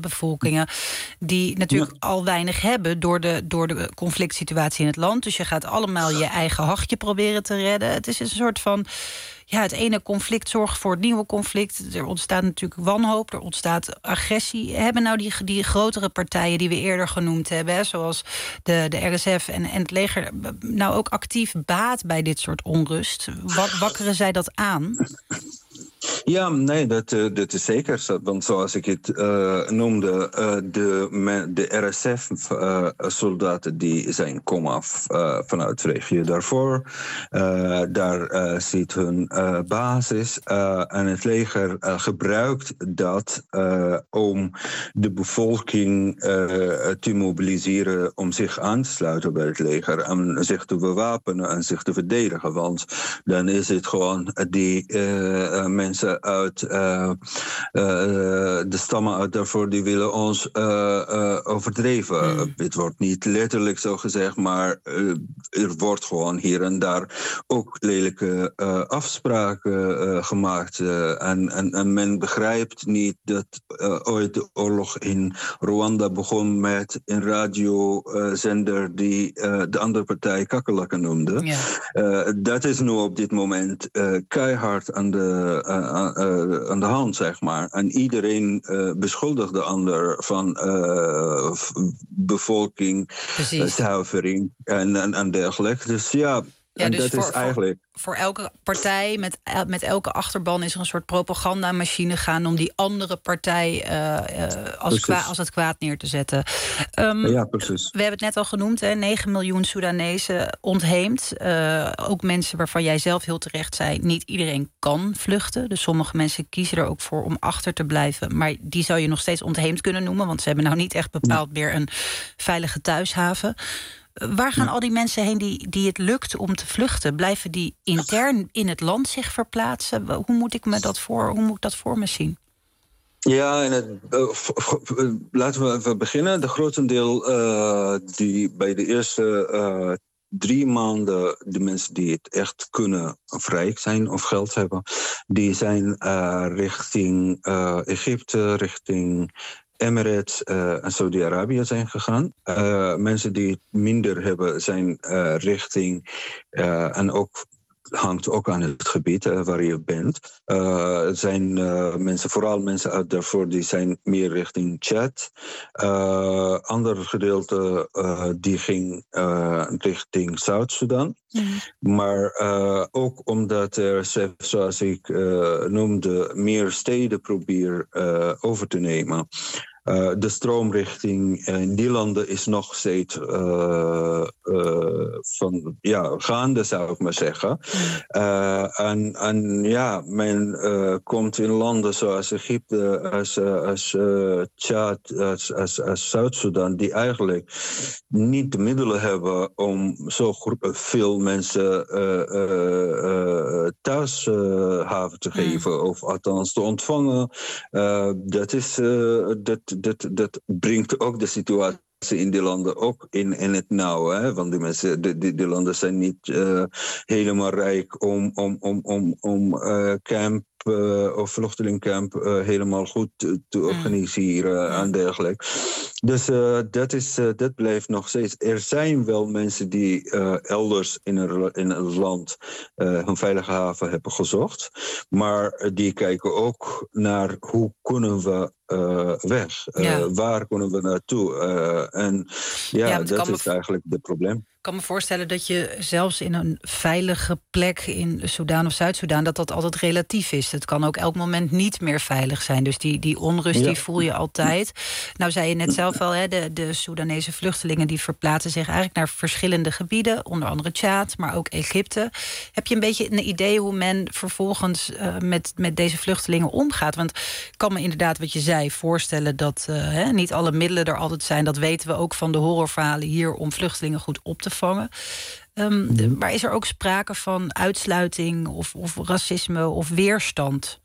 nomadenbevolkingen die natuurlijk ja. al weinig hebben door de, door de conflict situatie in het land. Dus je gaat allemaal je eigen hachje proberen te redden. Het is een soort van... Ja, het ene conflict zorgt voor het nieuwe conflict. Er ontstaat natuurlijk wanhoop, er ontstaat agressie. Hebben nou die, die grotere partijen die we eerder genoemd hebben... Hè, zoals de, de R S F en, en het leger... nou ook actief baat bij dit soort onrust? Wak, wakkeren zij dat aan? Ja, nee, dat, uh, dat is zeker zo. Want zoals ik het uh, noemde, uh, de, me, de R S F-soldaten uh, die zijn komen af uh, vanuit de regio daarvoor. Uh, daar uh, zit hun uh, basis. Uh, en het leger uh, gebruikt dat uh, om de bevolking uh, te mobiliseren om zich aan te sluiten bij het leger. En zich te bewapenen en zich te verdedigen. Want dan is het gewoon die uh, mensen uit uh, uh, de stammen uit daarvoor die willen ons uh, uh, overdreven. Mm. Het wordt niet letterlijk zo gezegd, maar uh, er wordt gewoon hier en daar ook lelijke uh, afspraken uh, gemaakt. Uh, en, en, en men begrijpt niet dat uh, ooit de oorlog in Rwanda begon met een radiozender uh, die uh, de andere partij kakkerlakken noemde. Yeah. Uh, dat is nu op dit moment uh, keihard aan de uh, Uh, aan de hand, zeg maar. En iedereen uh, beschuldigt de ander van uh, bevolking, uh, zuivering en, en, en dergelijke. Dus ja, ja en dus dat voor, is eigenlijk... Voor, voor elke partij, met, met elke achterban... is er een soort propagandamachine gaan... om die andere partij uh, uh, als, kwa, als het kwaad neer te zetten. Um, ja, precies. We hebben het net al genoemd, hè, negen miljoen Soedanezen ontheemd. Uh, ook mensen waarvan jij zelf heel terecht zei... niet iedereen kan vluchten. Dus sommige mensen kiezen er ook voor om achter te blijven. Maar die zou je nog steeds ontheemd kunnen noemen... want ze hebben nou niet echt bepaald ja. meer een veilige thuishaven... Waar gaan ja. al die mensen heen die, die het lukt om te vluchten? Blijven die intern in het land zich verplaatsen? Hoe moet ik me dat voor, hoe moet ik dat voor me zien? Ja, en het, uh, f- f- laten we even beginnen. De grotendeel uh, die bij de eerste uh, drie maanden... de mensen die het echt kunnen of rijk zijn of geld hebben... die zijn uh, richting uh, Egypte, richting... Emirates uh, en Saudi-Arabië zijn gegaan. Uh, mensen die het minder hebben zijn uh, richting... Uh, en ook hangt ook aan het gebied uh, waar je bent. Uh, zijn uh, mensen, vooral mensen uit daarvoor, die zijn meer richting Tchad. Uh, ander gedeelte uh, die ging uh, richting Zuid-Sudan. Mm. Maar uh, ook omdat er, zoals ik uh, noemde, meer steden probeert uh, over te nemen. Uh, de stroomrichting in die landen is nog steeds uh, uh, van, ja, gaande, zou ik maar zeggen. Uh, en, en ja, men uh, komt in landen zoals Egypte, als, als uh, Tchad, als, als, als Zuid-Sudan, die eigenlijk niet de middelen hebben om zo veel mensen uh, uh, uh, thuishaven uh, te geven, mm. of althans te ontvangen. Uh, dat is... Uh, dat Dat, dat brengt ook de situatie in die landen ook in, in het nauw. Hè? Want die, mensen, die, die, die landen zijn niet uh, helemaal rijk om, om, om, om, om uh, camp uh, of vluchtelingcamp uh, helemaal goed te, te organiseren mm. en dergelijke. Dus uh, dat, is, uh, dat blijft nog steeds. Er zijn wel mensen die uh, elders in een, in een land uh, een veilige haven hebben gezocht. Maar die kijken ook naar hoe kunnen we uh, weg? Uh, ja. Waar kunnen we naartoe? Uh, en ja, ja dat is eigenlijk het probleem. Ik kan me voorstellen dat je zelfs in een veilige plek in Soedan of Zuid-Soedan... dat dat altijd relatief is. Het kan ook elk moment niet meer veilig zijn. Dus die, die onrust ja. die voel je altijd. Nou zei je net zelf al, hè, de, de Soedanese vluchtelingen... die verplaatsen zich eigenlijk naar verschillende gebieden. Onder andere Tjaad, maar ook Egypte. Heb je een beetje een idee hoe men vervolgens uh, met, met deze vluchtelingen omgaat? Want ik kan me inderdaad, wat je zei, voorstellen... dat uh, hè, niet alle middelen er altijd zijn. Dat weten we ook van de horrorverhalen hier... om vluchtelingen goed op te vangen. Um, de, maar is er ook sprake van uitsluiting of, of racisme of weerstand?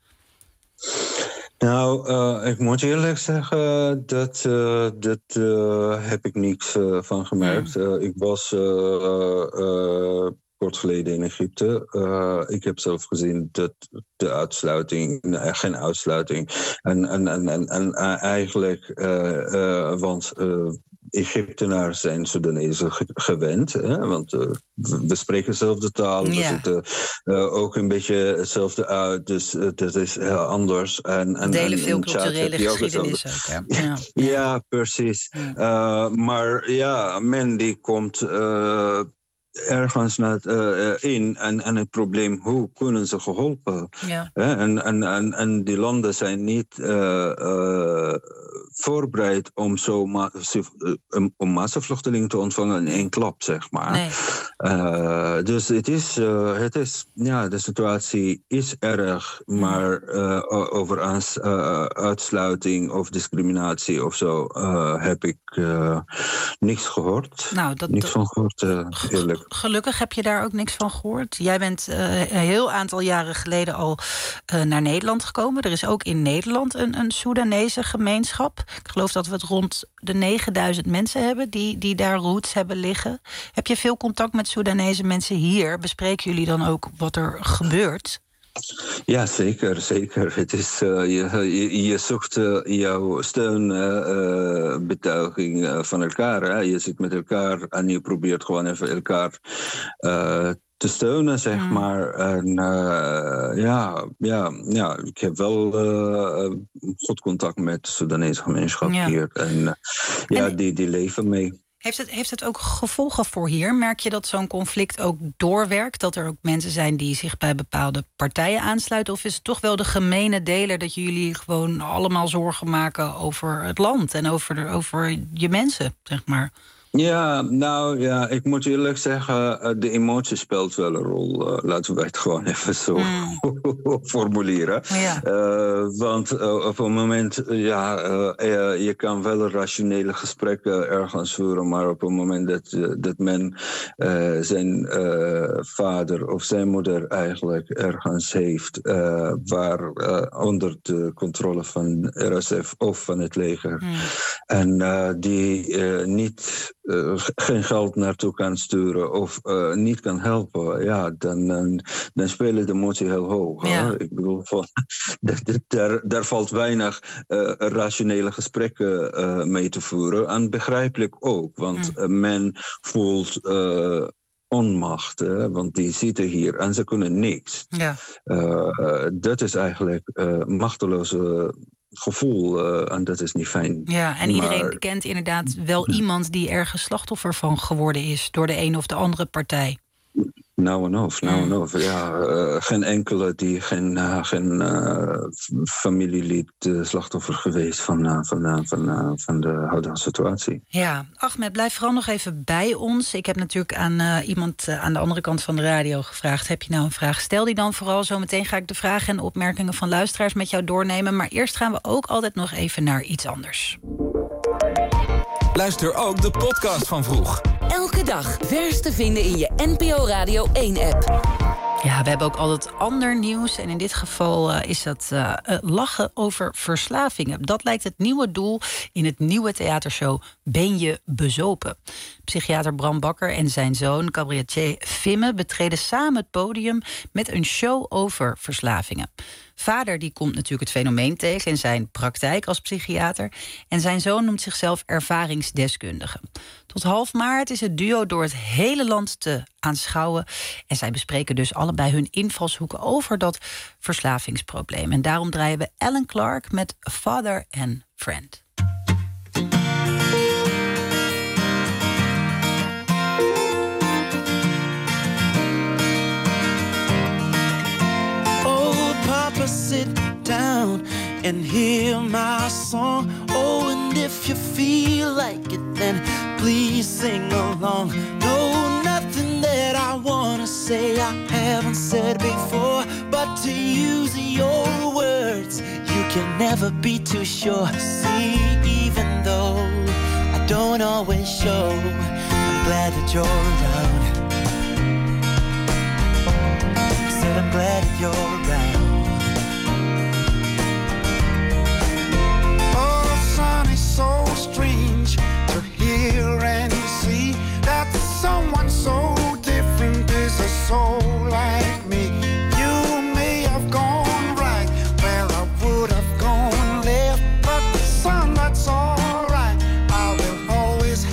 Nou, uh, ik moet eerlijk zeggen, dat, uh, dat uh, heb ik niks uh, van gemerkt. Mm. Uh, ik was uh, uh, kort geleden in Egypte. Uh, ik heb zelf gezien dat de uitsluiting, nee, geen uitsluiting. En, en, en, en, en eigenlijk, uh, uh, want... Uh, Egyptenaren zijn Soedanezen ge- gewend. Hè? Want uh, we spreken dezelfde taal. Ja. We zitten uh, ook een beetje hetzelfde uit. Dus uh, dat is heel anders. En, en, delen en, veel culturele geschiedenis ook. Ja, ja. ja precies. Ja. Uh, maar ja, men die komt... Uh, ergens naar, uh, in en, en het probleem, hoe kunnen ze geholpen? Ja. Ja, en, en, en, en die landen zijn niet uh, uh, voorbereid om zo ma- um, om massavluchtelingen te ontvangen in één klap, zeg maar. Nee. Uh, dus het is, uh, het is, ja, de situatie is erg, maar uh, over aans, uh, uitsluiting of discriminatie of zo uh, heb ik uh, niks gehoord. Nou, dat, niks van gehoord, uh, eerlijk. Gelukkig heb je daar ook niks van gehoord. Jij bent uh, een heel aantal jaren geleden al uh, naar Nederland gekomen. Er is ook in Nederland een, een Soedanese gemeenschap. Ik geloof dat we het rond de negenduizend mensen hebben die, die daar roots hebben liggen. Heb je veel contact met Soedanese mensen hier? Bespreken jullie dan ook wat er gebeurt? Ja, zeker, zeker. Het is, uh, je, je, je zoekt uh, jouw steunbetuiging uh, uh, van elkaar. Hè? Je zit met elkaar en je probeert gewoon even elkaar uh, te steunen, zeg mm. maar. En uh, ja, ja, ja, ik heb wel uh, goed contact met de Soedanese gemeenschap ja. hier. En uh, ja, en... Die, die leven mee. Heeft het, heeft het ook gevolgen voor hier? Merk je dat zo'n conflict ook doorwerkt? Dat er ook mensen zijn die zich bij bepaalde partijen aansluiten? Of is het toch wel de gemene deler dat jullie gewoon allemaal zorgen maken over het land en over, de, over je mensen, zeg maar? Ja, nou ja, ik moet eerlijk zeggen, de emotie speelt wel een rol. Uh, laten we het gewoon even zo mm. formuleren. Ja. Uh, want uh, op een moment, uh, ja, uh, uh, je kan wel rationele gesprekken ergens voeren, maar op een moment dat, uh, dat men uh, zijn uh, vader of zijn moeder eigenlijk ergens heeft, uh, waar uh, onder de controle van R S F of van het leger, mm. en uh, die uh, niet Uh, geen geld naartoe kan sturen of uh, niet kan helpen, ja, dan, dan, dan spelen de emotie heel hoog. Ja. Ik bedoel, van, daar, daar valt weinig uh, rationele gesprekken uh, mee te voeren. En begrijpelijk ook, want mm. uh, men voelt uh, onmacht, hè, want die zitten hier en ze kunnen niks. Ja. Uh, uh, dat is eigenlijk uh, machteloze gevoel, uh, en dat is niet fijn. Ja, en iedereen maar... kent inderdaad wel iemand die ergens slachtoffer van geworden is door de een of de andere partij. Nou en of, nou en of. Ja, uh, geen enkele die geen, uh, geen uh, familielid uh, slachtoffer geweest van, uh, van, uh, van, uh, van de huidige situatie. Ja, Ahmed, blijf vooral nog even bij ons. Ik heb natuurlijk aan uh, iemand uh, aan de andere kant van de radio gevraagd, heb je nou een vraag? Stel die dan vooral. Zometeen ga ik de vragen en opmerkingen van luisteraars met jou doornemen. Maar eerst gaan we ook altijd nog even naar iets anders. Luister ook de podcast van Vroeg. Elke dag vers te vinden in je N P O Radio één-app. Ja, we hebben ook altijd ander nieuws. En in dit geval uh, is dat uh, uh, lachen over verslavingen. Dat lijkt het nieuwe doel in het nieuwe theatershow Ben je bezopen? Psychiater Bram Bakker en zijn zoon, cabaretier Fimme, betreden samen het podium met een show over verslavingen. Vader die komt natuurlijk het fenomeen tegen in zijn praktijk als psychiater. En zijn zoon noemt zichzelf ervaringsdeskundige. Tot half maart is het duo door het hele land te aanschouwen. En zij bespreken dus allebei hun invalshoeken over dat verslavingsprobleem. En daarom draaien we Alan Clark met Father and Friend. Sit down and hear my song. Oh, and if you feel like it, then please sing along. No, nothing that I wanna say I haven't said before, but to use your words, you can never be too sure. See, even though I don't always show, I'm glad that you're around. I said I'm glad that you're around. So strange to hear and see that someone so different is a soul like me. You may have gone right where I would have gone left, but son, that's alright. I will always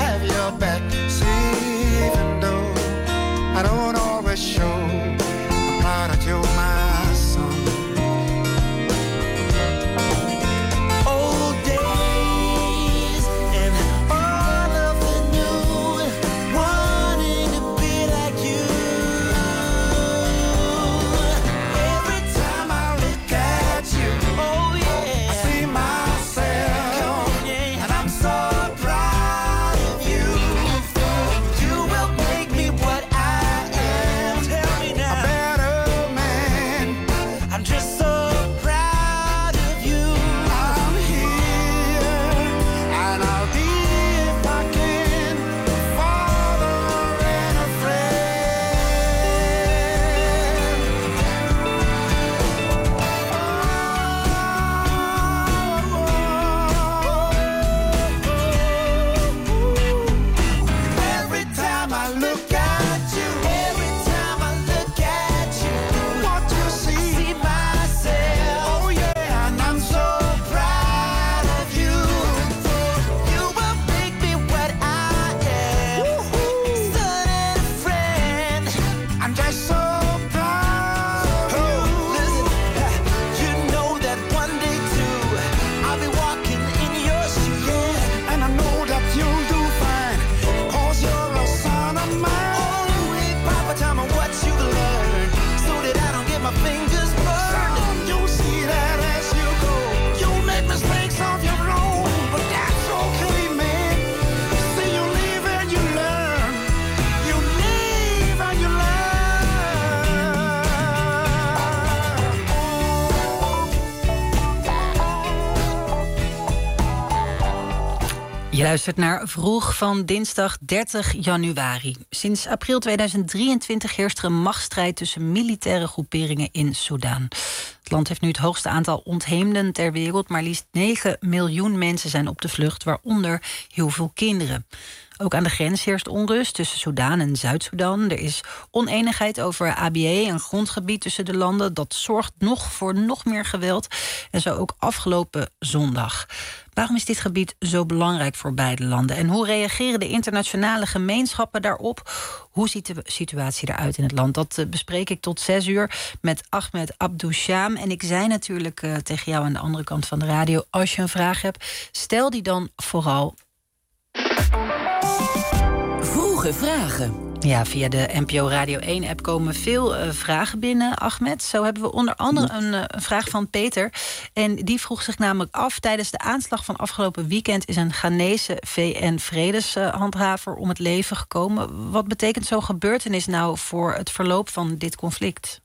Je luistert naar Vroeg van dinsdag dertig januari. Sinds april tweeduizend drieëntwintig heerst er een machtsstrijd tussen militaire groeperingen in Soedan. Het land heeft nu het hoogste aantal ontheemden ter wereld. Maar liefst negen miljoen mensen zijn op de vlucht, waaronder heel veel kinderen. Ook aan de grens heerst onrust tussen Soedan en Zuid-Soedan. Er is oneenigheid over A B A, een grondgebied tussen de landen. Dat zorgt nog voor nog meer geweld. En zo ook afgelopen zondag. Waarom is dit gebied zo belangrijk voor beide landen? En hoe reageren de internationale gemeenschappen daarop? Hoe ziet de situatie eruit in het land? Dat uh, bespreek ik tot zes uur met Ahmed Abdoucham. En ik zei natuurlijk uh, tegen jou aan de andere kant van de radio, als je een vraag hebt, stel die dan vooral. Vroege vragen. Ja, via de N P O Radio één-app komen veel uh, vragen binnen, Ahmed. Zo hebben we onder andere een, uh, een vraag van Peter. En die vroeg zich namelijk af, tijdens de aanslag van afgelopen weekend is een Ghanese V N-vredeshandhaver om het leven gekomen. Wat betekent zo'n gebeurtenis nou voor het verloop van dit conflict?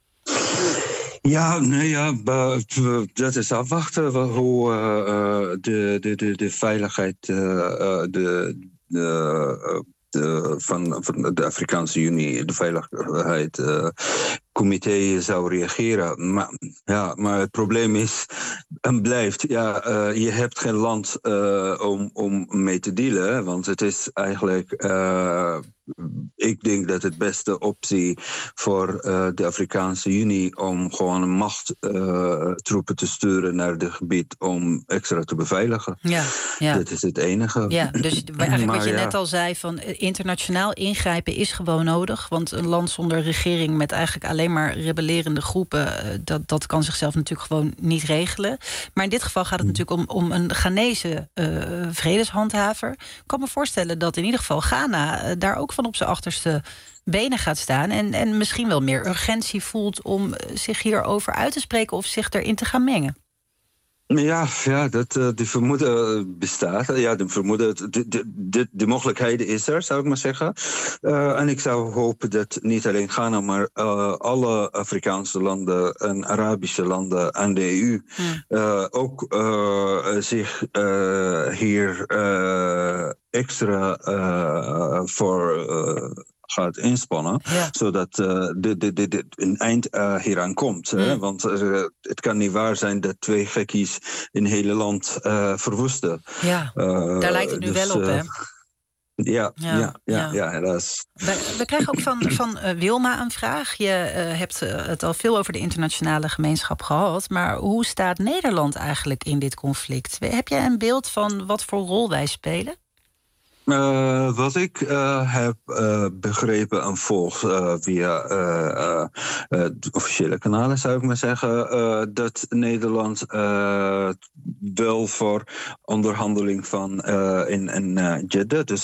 Ja, nee, ja, dat is afwachten hoe uh, de, de, de, de veiligheid, uh, de, de, de, van, van de Afrikaanse Unie, de veiligheidscomité uh, zou reageren. Maar, ja, maar het probleem is en blijft, ja, uh, je hebt geen land uh, om, om mee te dealen, want het is eigenlijk. Uh, Ik denk dat het beste optie voor uh, de Afrikaanse Unie om gewoon een machttroepen uh, te sturen naar het gebied om extra te beveiligen. Ja, ja. Dat is het enige. Ja, dus eigenlijk maar wat je ja. net al zei, van internationaal ingrijpen is gewoon nodig. Want een land zonder regering met eigenlijk alleen maar rebellerende groepen, dat, dat kan zichzelf natuurlijk gewoon niet regelen. Maar in dit geval gaat het natuurlijk om, om een Ghanese uh, vredeshandhaver. Ik kan me voorstellen dat in ieder geval Ghana uh, daar ook van op zijn achterste benen gaat staan en, en misschien wel meer urgentie voelt om zich hierover uit te spreken of zich erin te gaan mengen. Ja, ja dat, uh, die vermoeden bestaat. Ja, de vermoeden, de, de, de, de mogelijkheid is er, zou ik maar zeggen. Uh, en ik zou hopen dat niet alleen Ghana, maar uh, alle Afrikaanse landen en Arabische landen en de E U hmm. uh, ook uh, zich uh, hier uh, extra uh, voor uh, gaat inspannen, ja. zodat uh, de, de, de, de, een eind uh, hieraan komt. Mm. Hè? Want uh, het kan niet waar zijn dat twee gekkies een hele land uh, verwoesten. Ja, uh, daar lijkt het nu dus, wel op, hè? Uh, Ja, ja, ja, ja, ja, helaas. We, we krijgen ook van, van uh, Wilma een vraag. Je uh, hebt uh, het al veel over de internationale gemeenschap gehad. Maar hoe staat Nederland eigenlijk in dit conflict? Heb jij een beeld van wat voor rol wij spelen? Uh, wat ik uh, heb uh, begrepen en volg uh, via uh, uh, de officiële kanalen, zou ik maar zeggen, uh, dat Nederland uh, wel voor onderhandeling van uh, in, in uh, Jeddah, dus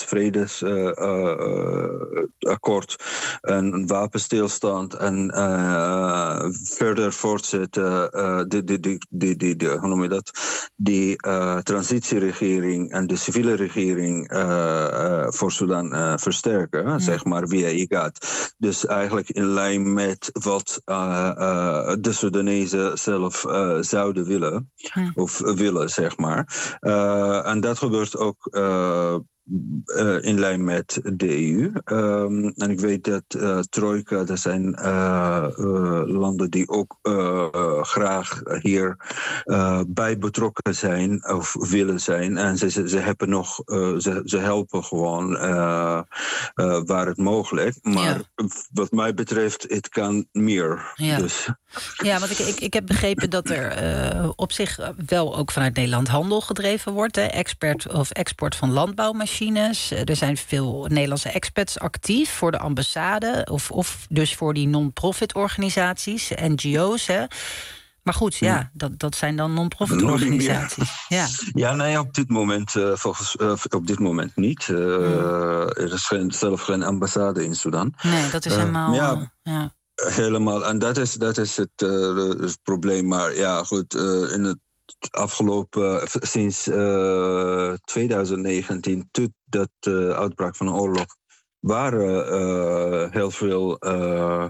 vredesakkoord, uh, uh, een wapenstilstand en uh, verder voortzetten, uh, de, de, de, de, de, de, hoe noem je dat, die uh, transitieregering en de civiele regering uh, Uh, voor Sudan uh, versterken, ja. zeg maar, via I G A D. Dus eigenlijk in lijn met wat uh, uh, de Soedanezen zelf uh, zouden willen, ja. of willen, zeg maar. Uh, en dat gebeurt ook uh, Uh, in lijn met de E U. Um, en ik weet dat uh, Trojka, dat zijn uh, uh, landen die ook uh, uh, graag hier uh, bij betrokken zijn of willen zijn. En ze, ze, ze, hebben nog, uh, ze, ze helpen gewoon uh, uh, waar het mogelijk. Maar ja. wat mij betreft, het kan meer. Ja, dus. ja want ik, ik, ik heb begrepen dat er uh, op zich wel ook vanuit Nederland handel gedreven wordt. Hè? Expert of export van landbouwmachines. Er zijn veel Nederlandse expats actief voor de ambassade, of, of dus voor die non-profit organisaties, N G O's. Hè. Maar goed, ja, dat, dat zijn dan non-profit organisaties. Ja, ja nee, op dit moment, uh, volgens, uh, op dit moment niet. Uh, hmm. Er is geen, zelf geen ambassade in Sudan. Nee, dat is uh, helemaal. Ja. Ja. Helemaal. En dat is, dat is het, uh, het probleem. Maar ja, goed, uh, in het afgelopen, uh, sinds uh, twintig negentien, tot dat uh, uitbraak van de oorlog, waren uh, heel veel uh,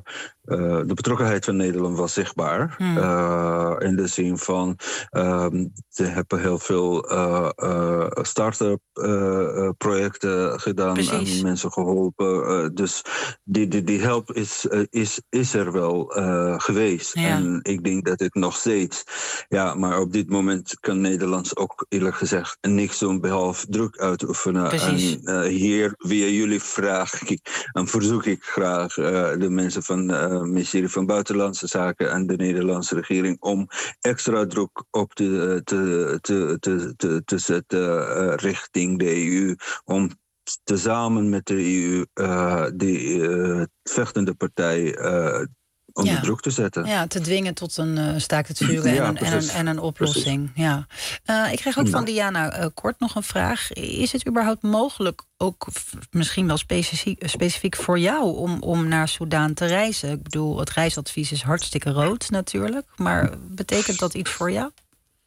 uh, de betrokkenheid van Nederland was zichtbaar. Hmm. Uh, in de zin van, um, ze hebben heel veel uh, uh, start-up uh, projecten gedaan. Precies. En mensen geholpen. Uh, dus die, die, die help is, uh, is, is er wel uh, geweest. Ja. En ik denk dat het nog steeds... Ja, maar op dit moment kan Nederland ook eerlijk gezegd niks doen behalve druk uitoefenen. Precies. En uh, hier via jullie vraag ik, en verzoek ik graag uh, de mensen van het uh, ministerie van Buitenlandse Zaken en de Nederlandse regering om extra druk op te, te, te, te, te, te zetten uh, richting de E U. Om tezamen met de E U uh, die uh, vechtende partij uh, onder ja. druk te zetten. Ja, te dwingen tot een uh, staakt het vuren ja, en, een, en, een, en een oplossing. Ja. Uh, ik kreeg ook van Diana uh, kort nog een vraag. Is het überhaupt mogelijk, ook f- misschien wel specifiek, specifiek voor jou, om, om naar Soedan te reizen? Ik bedoel, het reisadvies is hartstikke rood natuurlijk. Maar betekent dat iets voor jou?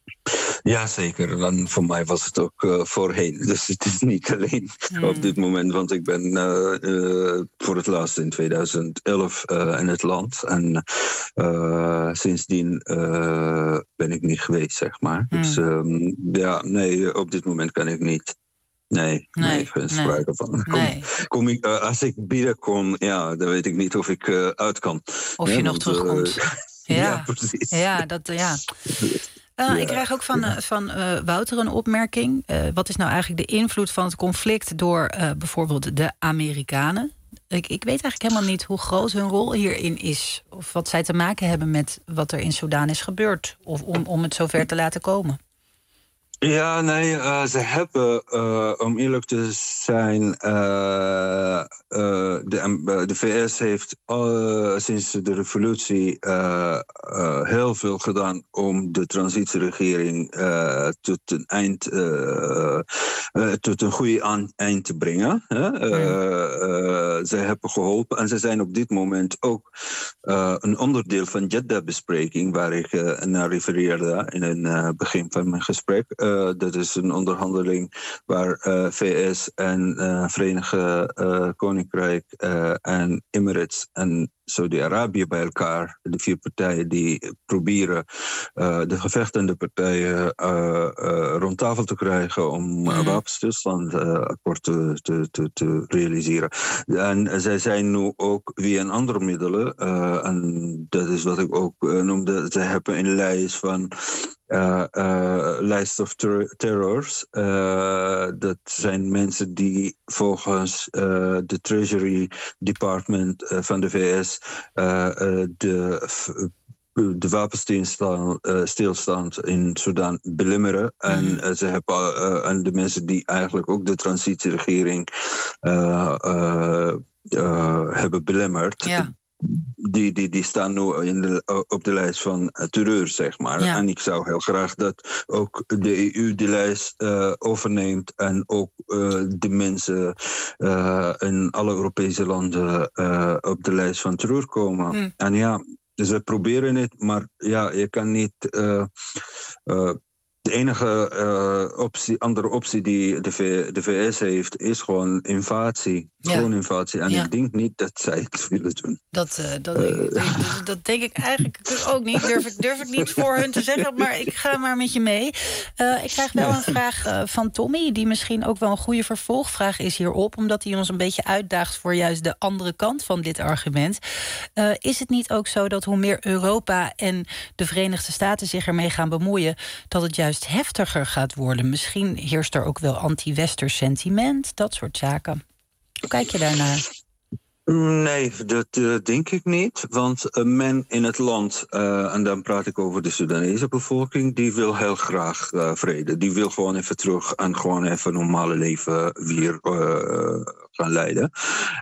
Ja, zeker. En voor mij was het ook uh, voorheen. Dus het is niet alleen mm. op dit moment. Want ik ben uh, uh, voor het laatst in tweeduizend elf uh, in het land. En uh, sindsdien uh, ben ik niet geweest, zeg maar. Mm. Dus um, ja, nee, op dit moment kan ik niet. Nee, nee, nee, geen sprake nee. van. Kom, nee. kom ik, uh, als ik binnenkom, ja, dan weet ik niet of ik uh, uit kan. Of ja, je nog want, terugkomt. Uh, ja. ja, precies. Ja, dat, ja. Uh, ja. Ik krijg ook van, uh, van uh, Wouter een opmerking. Uh, wat is nou eigenlijk de invloed van het conflict door uh, bijvoorbeeld de Amerikanen? Ik, ik weet eigenlijk helemaal niet hoe groot hun rol hierin is. Of wat zij te maken hebben met wat er in Soedan is gebeurd. Of om, om het zover te laten komen. Ja, nee, uh, ze hebben, uh, om eerlijk te zijn, uh, uh, de, de V S heeft uh, sinds de revolutie uh, uh, heel veel gedaan om de transitieregering uh, tot een eind, uh, uh, tot een goede eind te brengen. Hè? Uh, uh, ze hebben geholpen en ze zijn op dit moment ook uh, een onderdeel van Jeddah-bespreking, waar ik uh, naar refereerde in het uh, begin van mijn gesprek. Uh, Uh, dat is een onderhandeling waar uh, V S en uh, Verenigde uh, Koninkrijk uh, en Emirates en Saudi-Arabië bij elkaar, de vier partijen die proberen uh, de gevechtende partijen uh, uh, rond tafel te krijgen om mm. een wapenstilstandakkoord uh, te, te, te, te realiseren. En zij zijn nu ook via een andere middelen, uh, en dat is wat ik ook uh, noemde, ze hebben een lijst van Uh, uh, lijst of ter- terrors. Uh, dat zijn mensen die volgens uh, de Treasury Department uh, van de V S uh, uh, de, de wapenstilstand uh, in Sudan belemmeren. Mm. En uh, ze hebben uh, en de mensen die eigenlijk ook de transitieregering uh, uh, uh, hebben belemmerd. Ja. Die, die, die staan nu in de, op de lijst van terreur, zeg maar. Ja. En ik zou heel graag dat ook de E U die lijst uh, overneemt en ook uh, de mensen uh, in alle Europese landen uh, op de lijst van terreur komen. Mm. En ja, ze proberen het, maar ja, je kan niet... Uh, uh, De enige uh, optie, andere optie die de, v, de V S heeft, is gewoon invasie. Ja. Gewoon invasie. En ja. ik denk niet dat zij het willen doen. Dat, uh, dat, uh. dat, dat denk ik eigenlijk ook niet. Durf ik, durf ik niet voor hun te zeggen, maar ik ga maar met je mee. Uh, ik krijg wel een vraag uh, van Tommy, die misschien ook wel een goede vervolgvraag is hierop, omdat hij ons een beetje uitdaagt voor juist de andere kant van dit argument. Uh, is het niet ook zo dat hoe meer Europa en de Verenigde Staten zich ermee gaan bemoeien, dat het juist heftiger gaat worden? Misschien heerst er ook wel anti-westers sentiment, dat soort zaken. Hoe kijk je daarnaar? Nee, dat uh, denk ik niet. Want uh, men in het land, uh, en dan praat ik over de Soedanese bevolking, die wil heel graag uh, vrede. Die wil gewoon even terug en gewoon even een normale leven weer uh, gaan leiden.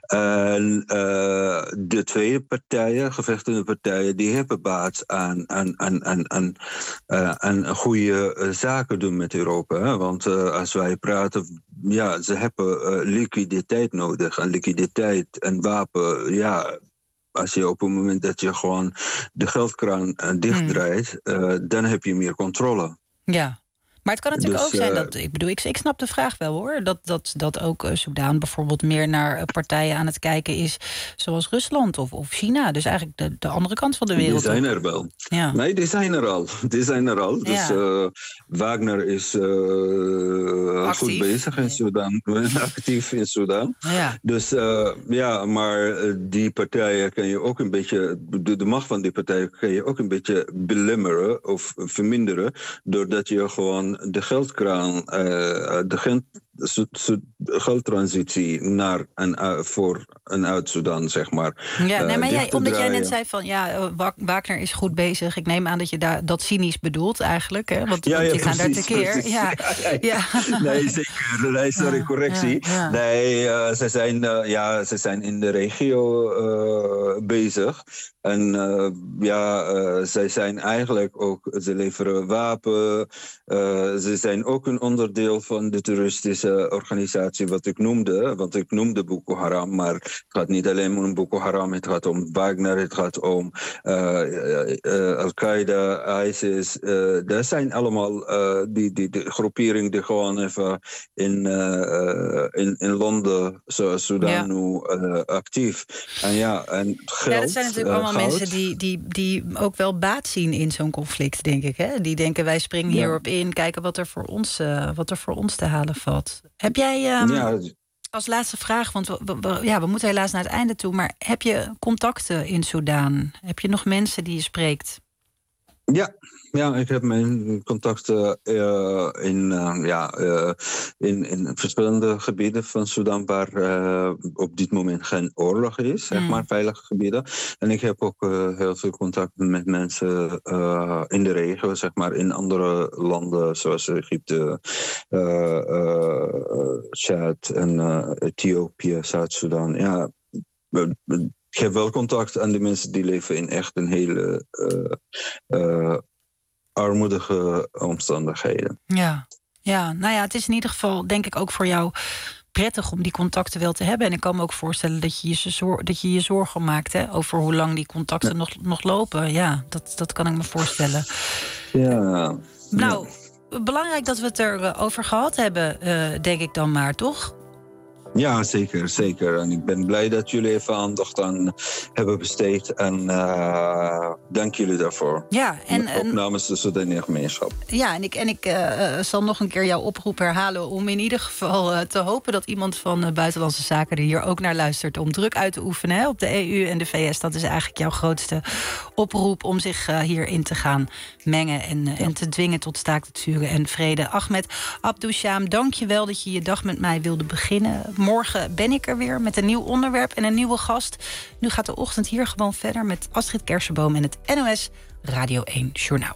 En uh, de tweede partijen, gevechtende partijen, die hebben baat aan, aan, aan, aan, aan, uh, aan goede uh, zaken doen met Europa. Hè? Want uh, als wij praten, ja, ze hebben uh, liquiditeit nodig. En liquiditeit en wapen, ja, als je op het moment dat je gewoon de geldkraan uh, dichtdraait, uh, dan heb je meer controle. Ja. Maar het kan natuurlijk Dus, ook zijn uh, dat, ik bedoel, ik, ik snap de vraag wel hoor, dat, dat, dat ook uh, Soedan bijvoorbeeld meer naar uh, partijen aan het kijken is, zoals Rusland of, of China. Dus eigenlijk de, de andere kant van de wereld. Die zijn er wel. Ja. Nee, die zijn er al. Die zijn er al. Dus Ja. uh, Wagner is uh, goed bezig in Sudan, actief in Sudan. Ja. Dus uh, ja, maar uh, die partijen kan je ook een beetje, de, de macht van die partijen kan je ook een beetje belemmeren of verminderen, doordat je gewoon de geldkraan, uh, de geld, geldtransitie naar en uh, voor en uit Sudan, zeg maar. Ja, nee, maar uh, jij, omdat draaien. jij net zei van ja, Wagner is goed bezig. Ik neem aan dat je daar dat cynisch bedoelt eigenlijk, hè? Want, ja, want ja, die gaan daar precies, tekeer. Ja. Ja, ja. Ja. Nee, zeker. Nee, sorry, Ja, correctie. ja, ja. Nee, uh, ze, zijn, uh, ja, ze zijn in de regio uh, bezig. En uh, ja, uh, zij zijn eigenlijk ook, ze leveren wapen. Uh, ze zijn ook een onderdeel van de terroristische organisatie wat ik noemde. Want ik noemde Boko Haram, maar het gaat niet alleen om Boko Haram. Het gaat om Wagner, het gaat om uh, uh, uh, Al-Qaeda, ISIS. Uh, dat zijn allemaal uh, die, die, die groeperingen die gewoon even in, uh, in, in Londen, zoals Sudan Ja. nu, uh, actief. En ja, en geld, Ja, dat zijn natuurlijk uh, allemaal goud. mensen die, die, die ook wel baat zien in zo'n conflict, denk ik. Hè? Die denken, wij springen Ja. hierop in, kijken wat er voor ons, uh, wat er voor ons te halen valt. Heb jij, um, Ja, als laatste vraag, want we, we, ja, we moeten helaas naar het einde toe, maar heb je contacten in Soedan? Heb je nog mensen die je spreekt? Ja, ja, ik heb mijn contacten uh, in, uh, ja, uh, in, in verschillende gebieden van Sudan waar uh, op dit moment geen oorlog is, zeg Mm. maar, veilige gebieden. En ik heb ook uh, heel veel contacten met mensen uh, in de regio, zeg maar, in andere landen zoals Egypte, uh, uh, Chad en uh, Ethiopië, Zuid-Sudan. Ja, ik heb wel contact aan de mensen die leven in echt een hele uh, uh, armoedige omstandigheden. Ja. ja, nou ja, het is in ieder geval, denk ik, ook voor jou prettig om die contacten wel te hebben. En ik kan me ook voorstellen dat je je, zor- dat je, je zorgen maakt, hè, over hoe lang die contacten ja. nog, nog lopen. Ja, dat, dat kan ik me voorstellen. Ja. Nou, ja. belangrijk dat we het erover gehad hebben, uh, denk ik dan maar, toch? Ja, zeker, zeker. En ik ben blij dat jullie even aandacht aan hebben besteed. En uh, dank jullie daarvoor. Ja, en, ook namens de Sudanese gemeenschap. Ja, en ik, en ik uh, zal nog een keer jouw oproep herhalen om in ieder geval uh, te hopen dat iemand van uh, Buitenlandse Zaken er hier ook naar luistert om druk uit te oefenen, hè, op de E U en de V S. Dat is eigenlijk jouw grootste oproep om zich uh, hierin te gaan mengen en, uh, ja. en te dwingen tot staakt het vuren en vrede. Ahmed Abdoucham, dank je wel dat je je dag met mij wilde beginnen. Morgen ben ik er weer met een nieuw onderwerp en een nieuwe gast. Nu gaat de ochtend hier gewoon verder met Astrid Kersenboom en het N O S Radio één Journaal.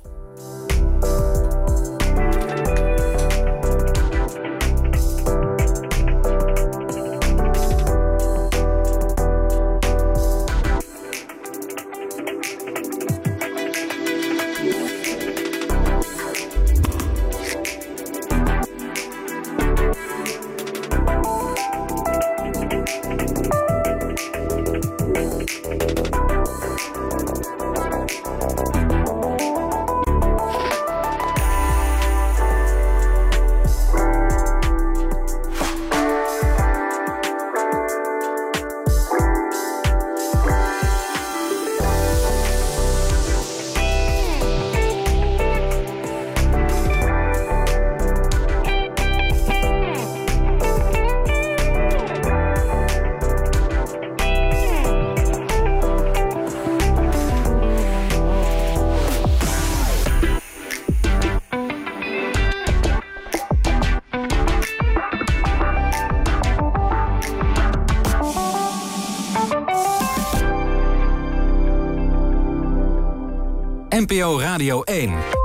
N P O Radio één.